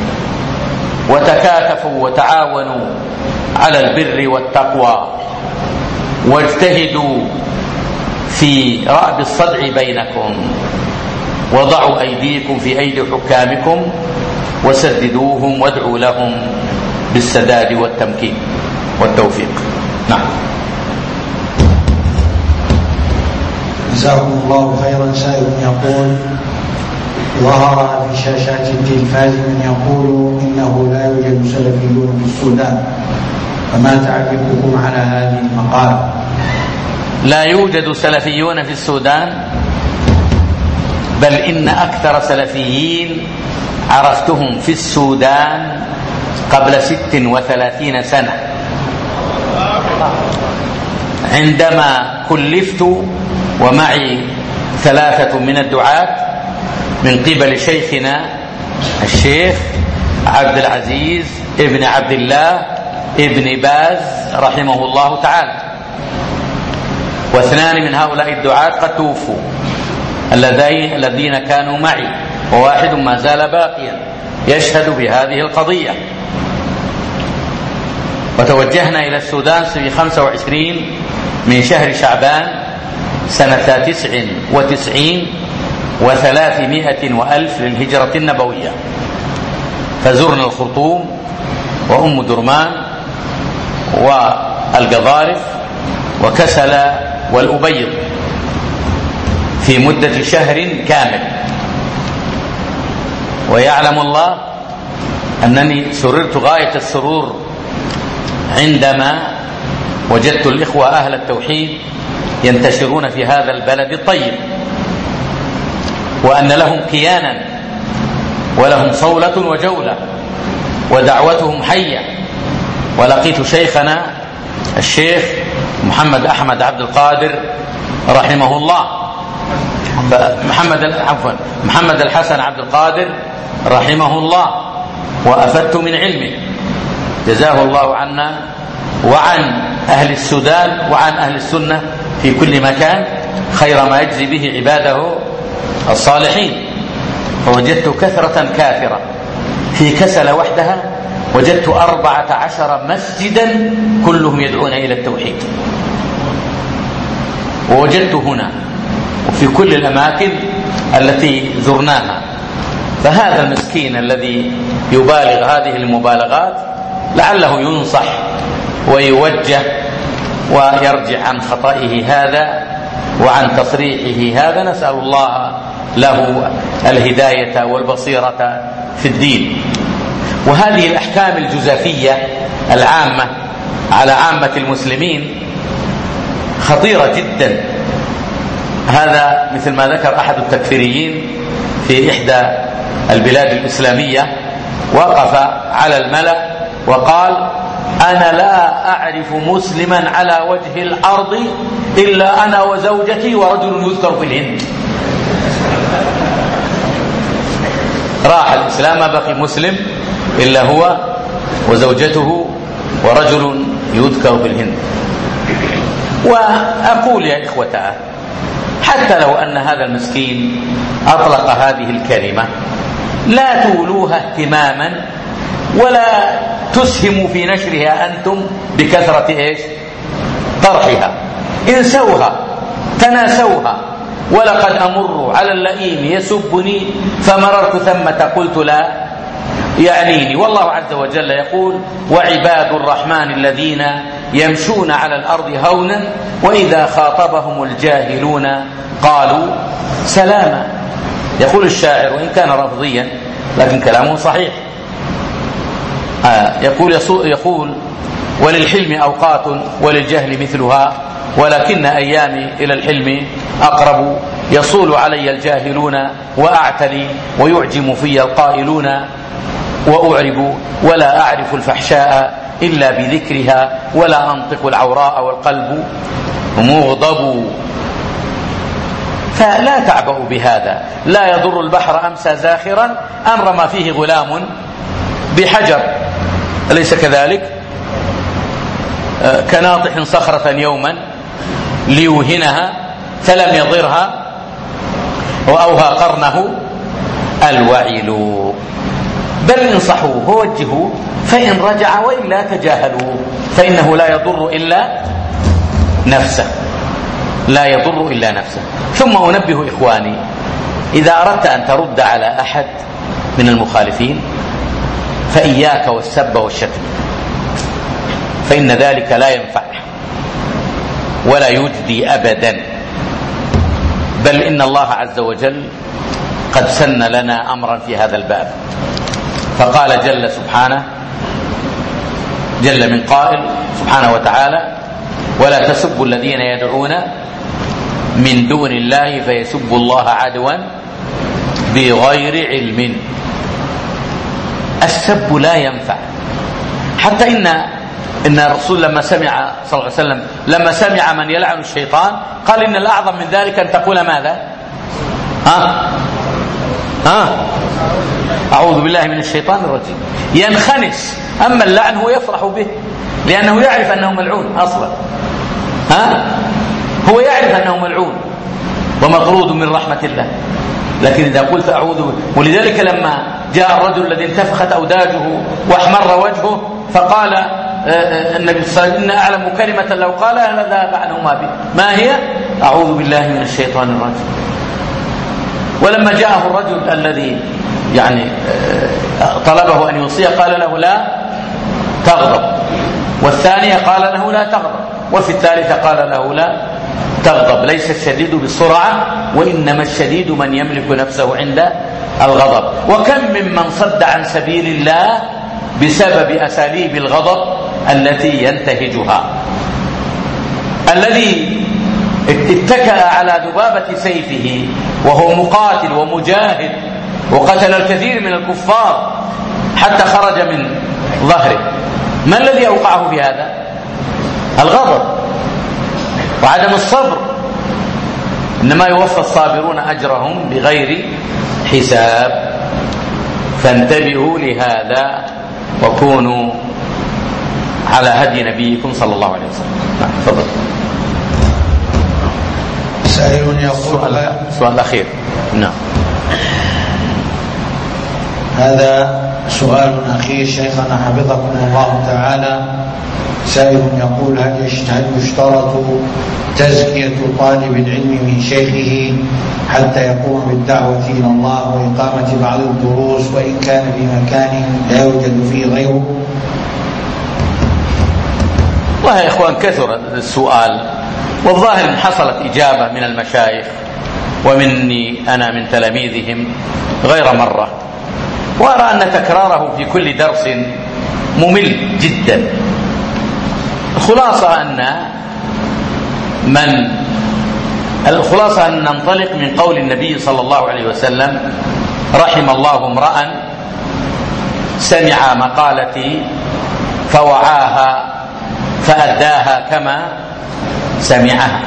وتكاتفوا وتعاونوا على البر والتقوى، واجتهدوا في رأب الصدع بينكم، وضعوا أيديكم في أيدي حكامكم وسددوهم وادعوا لهم بالسداد والتمكين والتوفيق. نعم. جزاكم الله خيرا. سائل يقول: ظهر في شاشات التلفاز من يقول إنه لا يوجد سلفيون في السودان، وأن السلفيين هم الذين يقومون بالجهاد في سبيل الله، فهل هذا الكلام صحيح؟ فما تعليقكم على هذه المقالة؟ لا يوجد سلفيون في السودان، بل إن أكثر سلفيين عرفتهم في السودان قبل ست وثلاثين سنة، عندما كلفت ومعي ثلاثة من الدعاة من قبل شيخنا الشيخ عبد العزيز ابن عبد الله ابن باز رحمه الله تعالى، واثنان من هؤلاء الدعاة قد توفوا الذين كانوا معي، وواحد ما زال باقيا يشهد بهذه القضية. وتوجهنا إلى السودان في خمسة وعشرين من شهر شعبان سنة تسع وتسعين وثلاثمائة وألف للهجرة النبوية، فزرنا الخرطوم وأم درمان والقضارف وكسل والأبيض في مدة شهر كامل. ويعلم الله أنني سررت غاية السرور عندما وجدت الإخوة أهل التوحيد ينتشرون في هذا البلد الطيب، وأن لهم كيانا ولهم صولة وجولة ودعوتهم حية. ولقيت شيخنا الشيخ محمد أحمد عبد القادر رحمه الله، محمد عفوا محمد الحسن عبد القادر رحمه الله، وأفدت من علمه، جزاه الله عنا وعن أهل السودان وعن أهل السنة في كل مكان خير ما يجزي به عباده الصالحين. فوجدت كثرة كافرة في كسل وحدها، وجدت أربعة عشر مسجدا كلهم يدعون إلى التوحيد. ووجدت هنا وفي كل الأماكن التي زرناها. فهذا المسكين الذي يبالغ هذه المبالغات لعله ينصح ويوجه ويرجع عن خطئه هذا وعن تصريحه هذا. نسأل الله له الهداية والبصيرة في الدين. وهذه الأحكام الجزافية العامة على عامة المسلمين خطيرة جدا. هذا مثل ما ذكر أحد التكفيريين في إحدى البلاد الإسلامية، وقف على الملأ وقال: أنا لا أعرف مسلما على وجه الأرض إلا أنا وزوجتي ورجل يذكر في الهند. راح الإسلام، ما بقي مسلم إلا هو وزوجته ورجل يذكر في الهند. وأقول يا إخوتاه، حتى لو أن هذا المسكين أطلق هذه الكلمة لا تولوها اهتماما ولا تسهموا في نشرها أنتم بكثرة إيش طرحها. انسوها، تناسوها. ولقد أمر على اللئيم يسبني فمررت ثمة قلت لا يعنيني. والله عز وجل يقول: وعباد الرحمن الذين يمشون على الأرض هونا وإذا خاطبهم الجاهلون قالوا سلاما. يقول الشاعر وإن كان رفضيا لكن كلامه صحيح. آه يقول يقول وللحلم أوقات وللجهل مثلها ولكن أيامي إلى الحلم أقرب. يصول علي الجاهلون وأعتلي ويعجم في القائلون وأعرب ولا أعرف الفحشاء إلا بذكرها ولا أنطق العوراء والقلب مغضب. فلا تعبأوا بهذا. لا يضر البحر أمسى زاخرا أن رمى فيه غلام بحجر، أليس كذلك؟ كناطح صخرة يوما ليوهنها فلم يضرها وأوهى قرنه الوعل. بل انصحوه ووجهوه فإن رجع وإلا تجاهلوه فإنه لا يضر إلا نفسه، لا يضر إلا نفسه. ثم أنبه إخواني، إذا أردت أن ترد على أحد من المخالفين فإياك والسب والشتم، فإن ذلك لا ينفع ولا يجدي أبدا. بل إن الله عز وجل قد سن لنا أمرا في هذا الباب، فقال جل سبحانه: جل من قائل سبحانه وتعالى: ولا تسبوا الذين يدعون من دون الله فيسبوا الله عدوا بغير علم. السب لا ينفع، حتى إن إن الرسول لما سمع صلى الله عليه وسلم لما سمع من يلعن الشيطان قال: إن الأعظم من ذلك أن تقول ماذا؟ ها ها أعوذ بالله من الشيطان الرجيم. ينخنس، أما اللعن هو يفرح به لأنه يعرف أنه ملعون أصلا. ها هو يعرف أنه ملعون ومطرود من رحمة الله، لكن إذا قلت أعوذ به. ولذلك لما جاء الرجل الذي انتفخت أوداجه واحمر وجهه فقال النبي صلى الله عليه وسلم: إن أعلم كلمة لو قالها لذهب عنه ما به. ما هي؟ أعوذ بالله من الشيطان الرجيم. ولما جاءه الرجل الذي يعني طلبه أن يوصيه قال له: لا تغضب. والثانية قال له: لا تغضب. وفي الثالثة قال له: لا تغضب. ليس الشديد بالسرعة، وإنما الشديد من يملك نفسه عند الغضب. وكم ممن صد عن سبيل الله بسبب أساليب الغضب التي ينتهجها. الذي اتكأ على ذبابة سيفه وهو مقاتل ومجاهد وقتل الكثير من الكفار حتى خرج من ظهره، ما الذي أوقعه في هذا؟ الغضب وعدم الصبر. إنما يوفى الصابرون أجرهم بغير حساب. فانتبهوا لهذا وكونوا على هدي نبيكم صلى الله عليه وسلم. نعم تفضل. سائل يقول: السؤال الأخير. نعم هذا سؤال أخير شيخنا حفظكم الله تعالى. سائل يقول: هل يشترط تزكية طالب العلم من شيخه حتى يقوم بالدعوة إلى الله وإقامة بعض الدروس وإن كان في مكان لا يوجد فيه غيره؟ والله يا إخوان كثر السؤال، والظاهر إن حصلت إجابة من المشايخ ومني أنا من تلاميذهم غير مرة، وأرى أن تكراره في كل درس ممل جدا. الخلاصة أن من الخلاصة أن ننطلق من قول النبي صلى الله عليه وسلم: رحم الله امرأ سمع مقالتي فوعاها فأداها كما سمعها.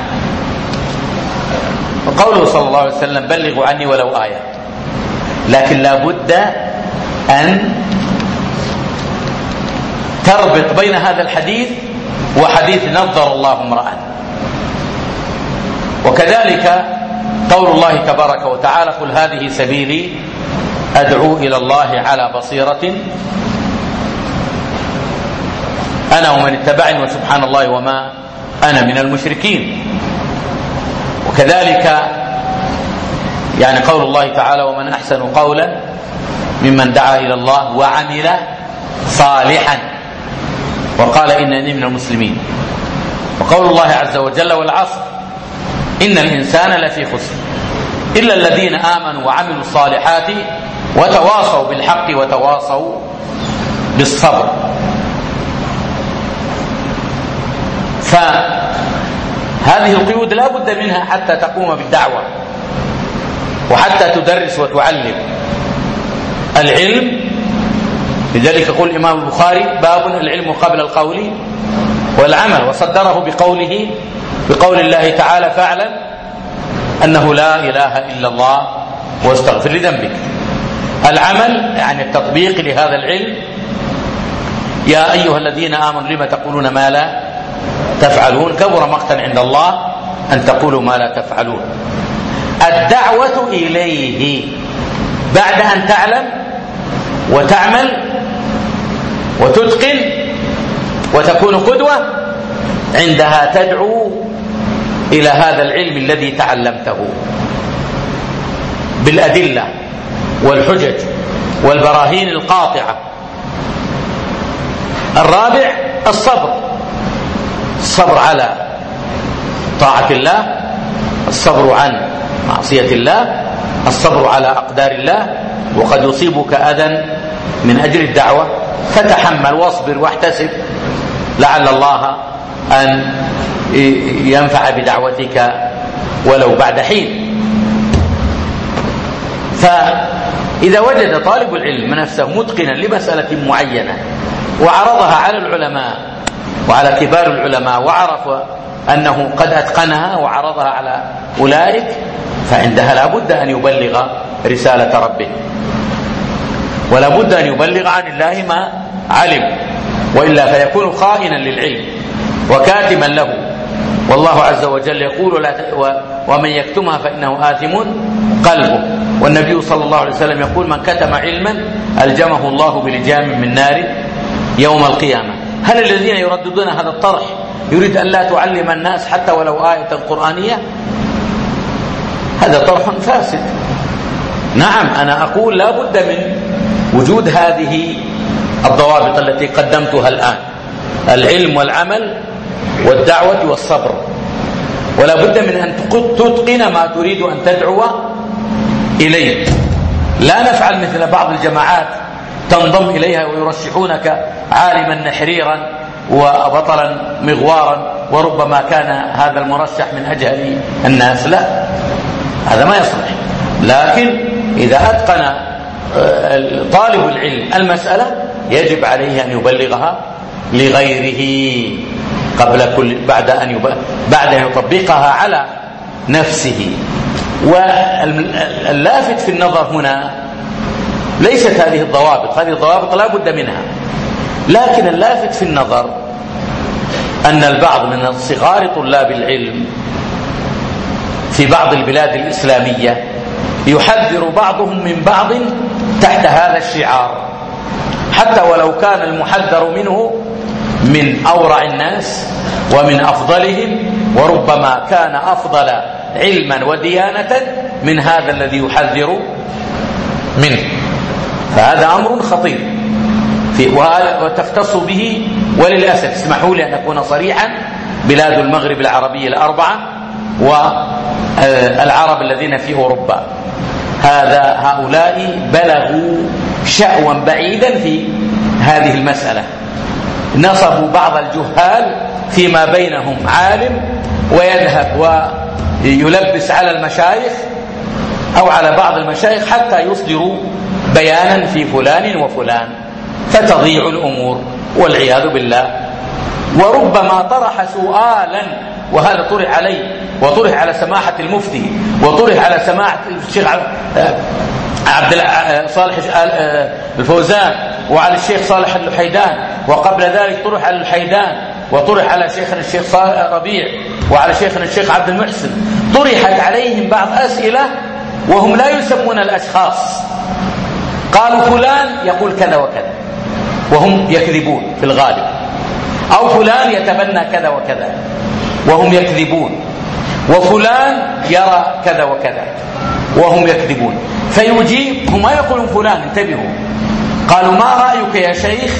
وقوله صلى الله عليه وسلم: بلغوا عني ولو آية. لكن لا بد أن تربط بين هذا الحديث وحديث نظر الله امرأ. وكذلك قول الله تبارك وتعالى: قل هذه سبيلي أدعو إلى الله على بصيرة أنا ومن اتبعني وسبحان الله وما أنا من المشركين. وكذلك يعني قول الله تعالى: ومن أحسن قولا ممن دعا إلى الله وعمل صالحا وقال إنني من المسلمين. وقول الله عز وجل: والعصر إن الإنسان لفي خسر إلا الذين آمنوا وعملوا الصالحات وتواصوا بالحق وتواصوا بالصبر. فهذه القيود لا بد منها حتى تقوم بالدعوة وحتى تدرس وتعلم العلم. لذلك يقول الإمام البخاري: باب العلم قبل القول والعمل، وصدره بقوله بقول الله تعالى: فاعلم أنه لا إله إلا الله واستغفر لذنبك. العمل يعني التطبيق لهذا العلم. يا أيها الذين آمنوا لما تقولون ما لا تفعلون كبر مقتا عند الله أن تقولوا ما لا تفعلون. الدعوة إليه بعد أن تعلم وتعمل وتتقن وتكون قدوة، عندها تدعو إلى هذا العلم الذي تعلمته بالأدلة والحجج والبراهين القاطعة. الرابع الصبر، الصبر على طاعة الله، الصبر عن معصية الله، الصبر على أقدار الله. وقد يصيبك أذى من أجل الدعوة فتحمل واصبر واحتسب لعل الله أن ينفع بدعوتك ولو بعد حين. فإذا وجد طالب العلم نفسه متقنا لمسألة معينة وعرضها على العلماء وعلى كبار العلماء وعرف أنه قد أتقنها وعرضها على أولئك، فعندها لا بد أن يبلغ رسالة ربه، ولا بد أن يبلغ عن الله ما علم، وإلا فيكون خائنا للعلم وكاتما له. والله عز وجل يقول لا ت... و... ومن يكتمها فإنه آثم قلبه. والنبي صلى الله عليه وسلم يقول من كتم علما ألجمه الله بلجام من نار يوم القيامة. هل الذين يرددون هذا الطرح يريد أن لا تعلم الناس حتى ولو آية قرآنية؟ هذا طرح فاسد. نعم، أنا أقول لا بد من وجود هذه الضوابط التي قدمتها الآن: العلم والعمل والدعوة والصبر، ولا بد من أن تتقن ما تريد أن تدعو إليه. لا نفعل مثل بعض الجماعات تنضم إليها ويرشحونك عالما نحريرا وبطلا مغوارا، وربما كان هذا المرشح من أجهل الناس. لا، هذا ما يصلح. لكن إذا أتقن طالب العلم المسألة يجب عليه أن يبلغها لغيره قبل كل بعد أن يب... بعد أن يطبقها على نفسه. واللافت في النظر هنا ليست هذه الضوابط، هذه الضوابط لا بد منها، لكن اللافت في النظر أن البعض من صغار طلاب العلم في بعض البلاد الإسلامية يحذر بعضهم من بعض تحت هذا الشعار، حتى ولو كان المحذر منه من أورع الناس ومن أفضلهم، وربما كان أفضل علما وديانة من هذا الذي يحذر منه. فهذا أمر خطير وتختص به، وللأسف اسمحوا لي أن أكون صريحا، بلاد المغرب العربية الأربعة والعرب الذين في أوروبا، هذا هؤلاء بلغوا شأوا بعيدا في هذه المسألة. نصبوا بعض الجهال فيما بينهم عالم ويذهب ويلبس على المشايخ أو على بعض المشايخ حتى يصدروا بيانا في فلان وفلان، فتضيع الأمور والعياذ بالله. وربما طرح سؤالا، وهذا طرح عليه وطرح على سماحة المفتي وطرح على سماحة الشيخ عبد صالح الفوزان وعلى الشيخ صالح الحيدان، وقبل ذلك طرح على الحيدان وطرح على شيخنا الشيخ ربيع وعلى شيخنا الشيخ عبد المحسن. طرحت عليهم بعض أسئلة وهم لا يسمون الأشخاص، قالوا فلان يقول كذا وكذا وهم يكذبون في الغالب، أو فلان يتبنى كذا وكذا وهم يكذبون، وفلان يرى كذا وكذا وهم يكذبون. فيجيب، هم ما يقولون فلان، انتبهوا، قالوا ما رأيك يا شيخ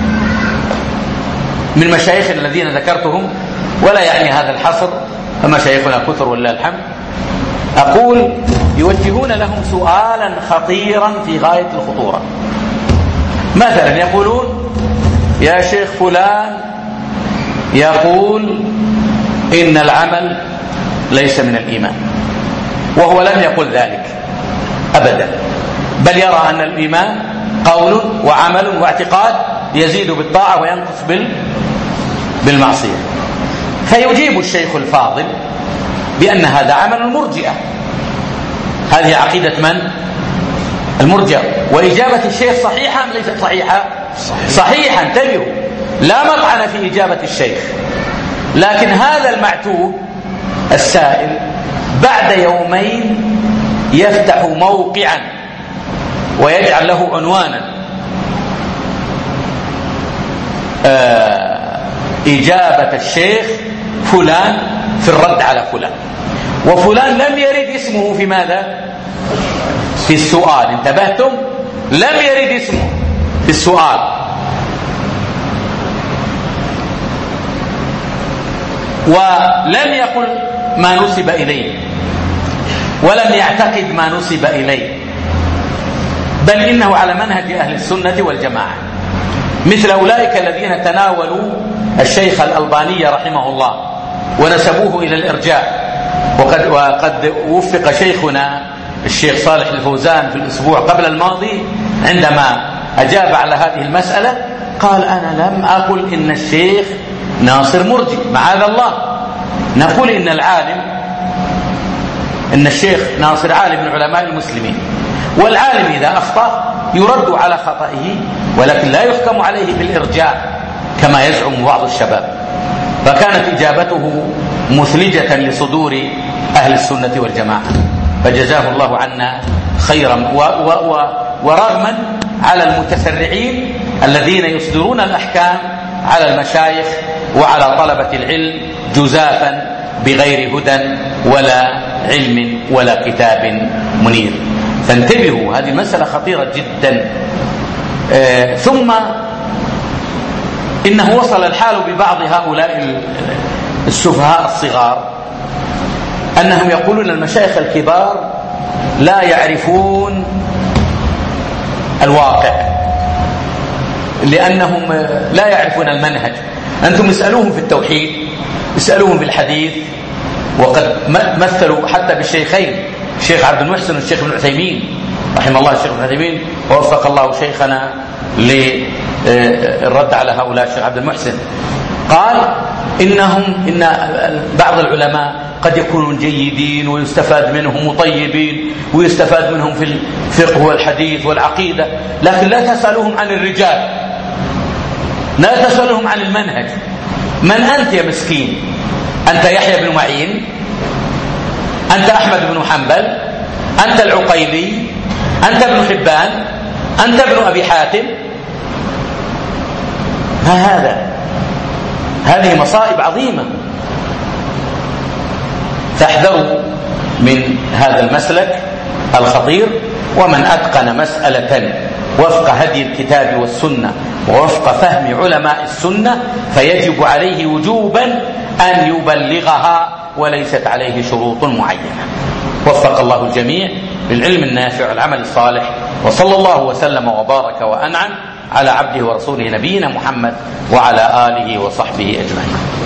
من مشايخنا الذين ذكرتهم، ولا يعني هذا الحصر، فمشايخنا كثر ولله الحمد. أقول يوجهون لهم سؤالا خطيرا في غاية الخطورة. مثلا يقولون يا شيخ فلان يقول إن العمل ليس من الإيمان، وهو لم يقل ذلك أبدا، بل يرى أن الإيمان قول وعمل واعتقاد يزيد بالطاعة وينقص بالمعصية. فيجيب الشيخ الفاضل بأن هذا عمل المرجئة، هذه عقيدة من؟ المرجئة. وإجابة الشيخ صحيحة أم ليست صحيحة؟ صحيحة، انتبهوا، لا مطعن في إجابة الشيخ، لكن هذا المعتوه السائل بعد يومين يفتح موقعا ويجعل له عنوانا آه إجابة الشيخ فلان في الرد على فلان، وفلان لم يرد اسمه في ماذا؟ في السؤال، انتبهتم؟ لم يرد اسمه في السؤال. ولم يقل ما نسب إليه ولم يعتقد ما نسب إليه، بل إنه على منهج أهل السنة والجماعة، مثل أولئك الذين تناولوا الشيخ الألباني رحمه الله ونسبوه إلى الإرجاء، وقد, وقد وفق شيخنا الشيخ صالح الفوزان في الأسبوع قبل الماضي عندما أجاب على هذه المسألة قال: أنا لم أقل إن الشيخ ناصر مرجئ، معاذ الله، نقول إن العالم إن الشيخ ناصر عالم من علماء المسلمين، والعالم إذا أخطأ يرد على خطئه، ولكن لا يحكم عليه بالإرجاء كما يزعم بعض الشباب. فكانت إجابته مثلجة لصدور أهل السنة والجماعة، فجزاه الله عنا خيرا، و و و ورغما على المتسرعين الذين يصدرون الأحكام على المشايخ وعلى طلبة العلم جزافا بغير هدى ولا علم ولا كتاب منير. فانتبهوا، هذه مسألة خطيرة جدا. آه ثم إنه وصل الحال ببعض هؤلاء السفهاء الصغار أنهم يقولون المشايخ الكبار لا يعرفون الواقع لأنهم لا يعرفون المنهج. أنتم اسألوهم في التوحيد، اسألوهم في الحديث، وقد مثلوا حتى بالشيخين الشيخ عبد المحسن والشيخ ابن عثيمين رحمه الله. الشيخ ابن عثيمين ووفق الله شيخنا للرد على هؤلاء. الشيخ عبد المحسن قال إنهم إن بعض العلماء قد يكونون جيدين ويستفاد منهم وطيبين ويستفاد منهم في الفقه والحديث والعقيدة، لكن لا تسألوهم عن الرجال، لا تسألوهم عن المنهج. من أنت يا مسكين؟ أنت يحيى بن معين؟ أنت أحمد بن حنبل؟ أنت العقيلي؟ أنت ابن حبان؟ أنت ابن أبي حاتم؟ ما هذا؟ هذه مصائب عظيمة. فاحذروا من هذا المسلك الخطير. ومن أتقن مسألة وفق هدي الكتاب والسنة ووفق فهم علماء السنة فيجب عليه وجوبا أن يبلغها وليست عليه شروط معينة. وفق الله الجميع للعلم النافع والعمل الصالح، وصلى الله وسلم وبارك وأنعم على عبده ورسوله نبينا محمد وعلى آله وصحبه أجمعين.